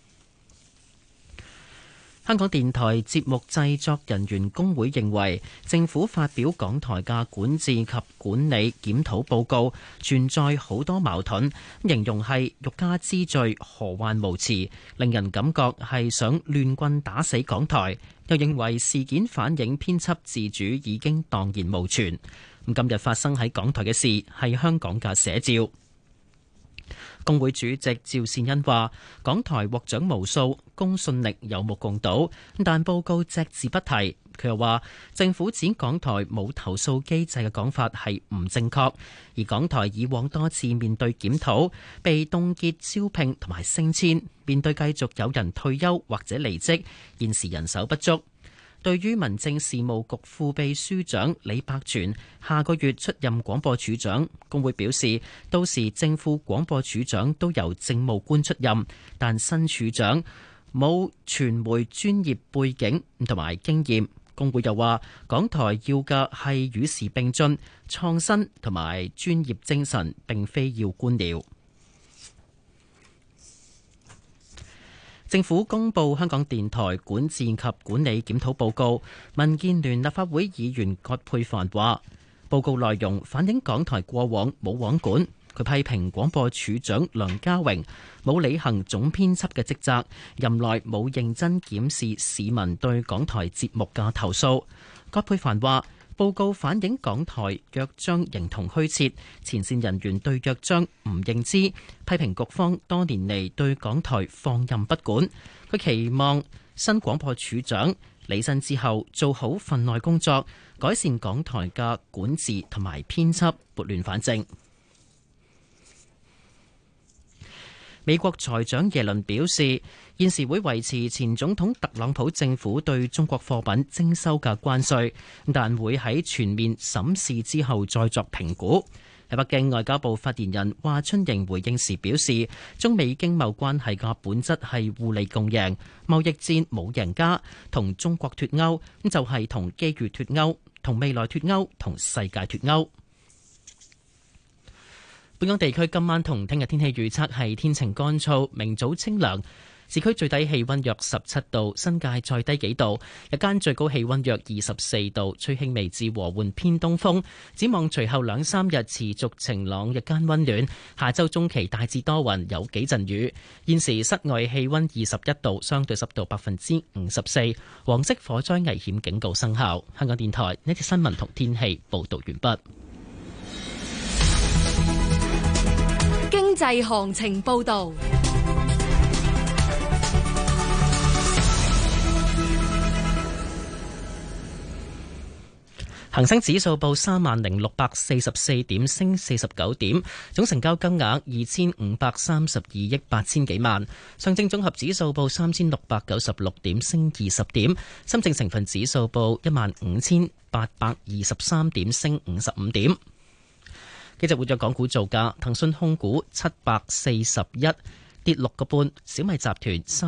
香港電台節目製作人員工會認為，政府發表港台嘅管治及管理檢討報告存在好多矛盾，形容係欲加之罪，何患無辭，令人感覺係想亂棍打死港台。又認為事件反映編輯自主已經蕩然無存。今日發生喺港台嘅事係香港嘅寫照。工會主席趙善恩話：港台獲獎無數，公信力有目共睹，但報告隻字不提。佢又話，政府指港台冇投訴機制嘅講法係唔正確，而港台以往多次面對檢討，被凍結招聘同埋升遷，面對繼續有人退休或者離職，現時人手不足。對於民政事務局副秘書長李百全下個月出任廣播處長，工會表示，到時正副廣播處長都由政務官出任，但新處長冇傳媒專業背景同埋經驗。工會又話，港台要嘅係與時並進、創新同埋專業精神，並非要官僚。政府公布香港電台管治及管理檢討報告，民建聯立法會議員葛珮帆話，報告內容反映港台過往冇網管。佢批評廣播處長梁家榮冇履行總編輯嘅職責，任內冇認真檢視市民對港台節目嘅投訴。葛珮帆話，報告反映港台約章形同虛設，前線人員對約章唔認知，批評局方多年嚟對港台放任不管。佢期望新廣播處長履新之後做好份內工作，改善港台嘅管治同埋編輯，撥亂反正。美國財長耶倫表示，現時會維持前總統特朗普政府對中國貨品徵收嘅關稅，但會喺全面審視之後再作評估。喺北京，外交部發言人華春瑩回應時表示，中美經貿關係嘅本質係互利共贏，貿易戰冇贏家，同中國脫鈎就係同機遇脫鈎，同未來脫鈎，同世界脫鈎。本港地區今晚同聽日天氣預測係天晴乾燥，明早清涼，市區最低氣溫約17度，新界再低幾度，日間最高氣溫約24度，吹輕微至和緩偏東風。展望隨後2-3日持續晴朗，日間溫暖，下周中期大致多雲，有幾陣雨。現時室外氣溫21度，相對濕度54%，黃色火災危險警告生效。香港電台呢節新聞同天氣報道完畢。 經濟行情報道。 恒生指數報30,644點，升49點，總成交金額2532億8千幾萬。上證綜合指數報3696點，升20點。深證成分指數報15,823點，升55點。幾隻活躍港股造價：騰訊控股741跌6個半，小米集團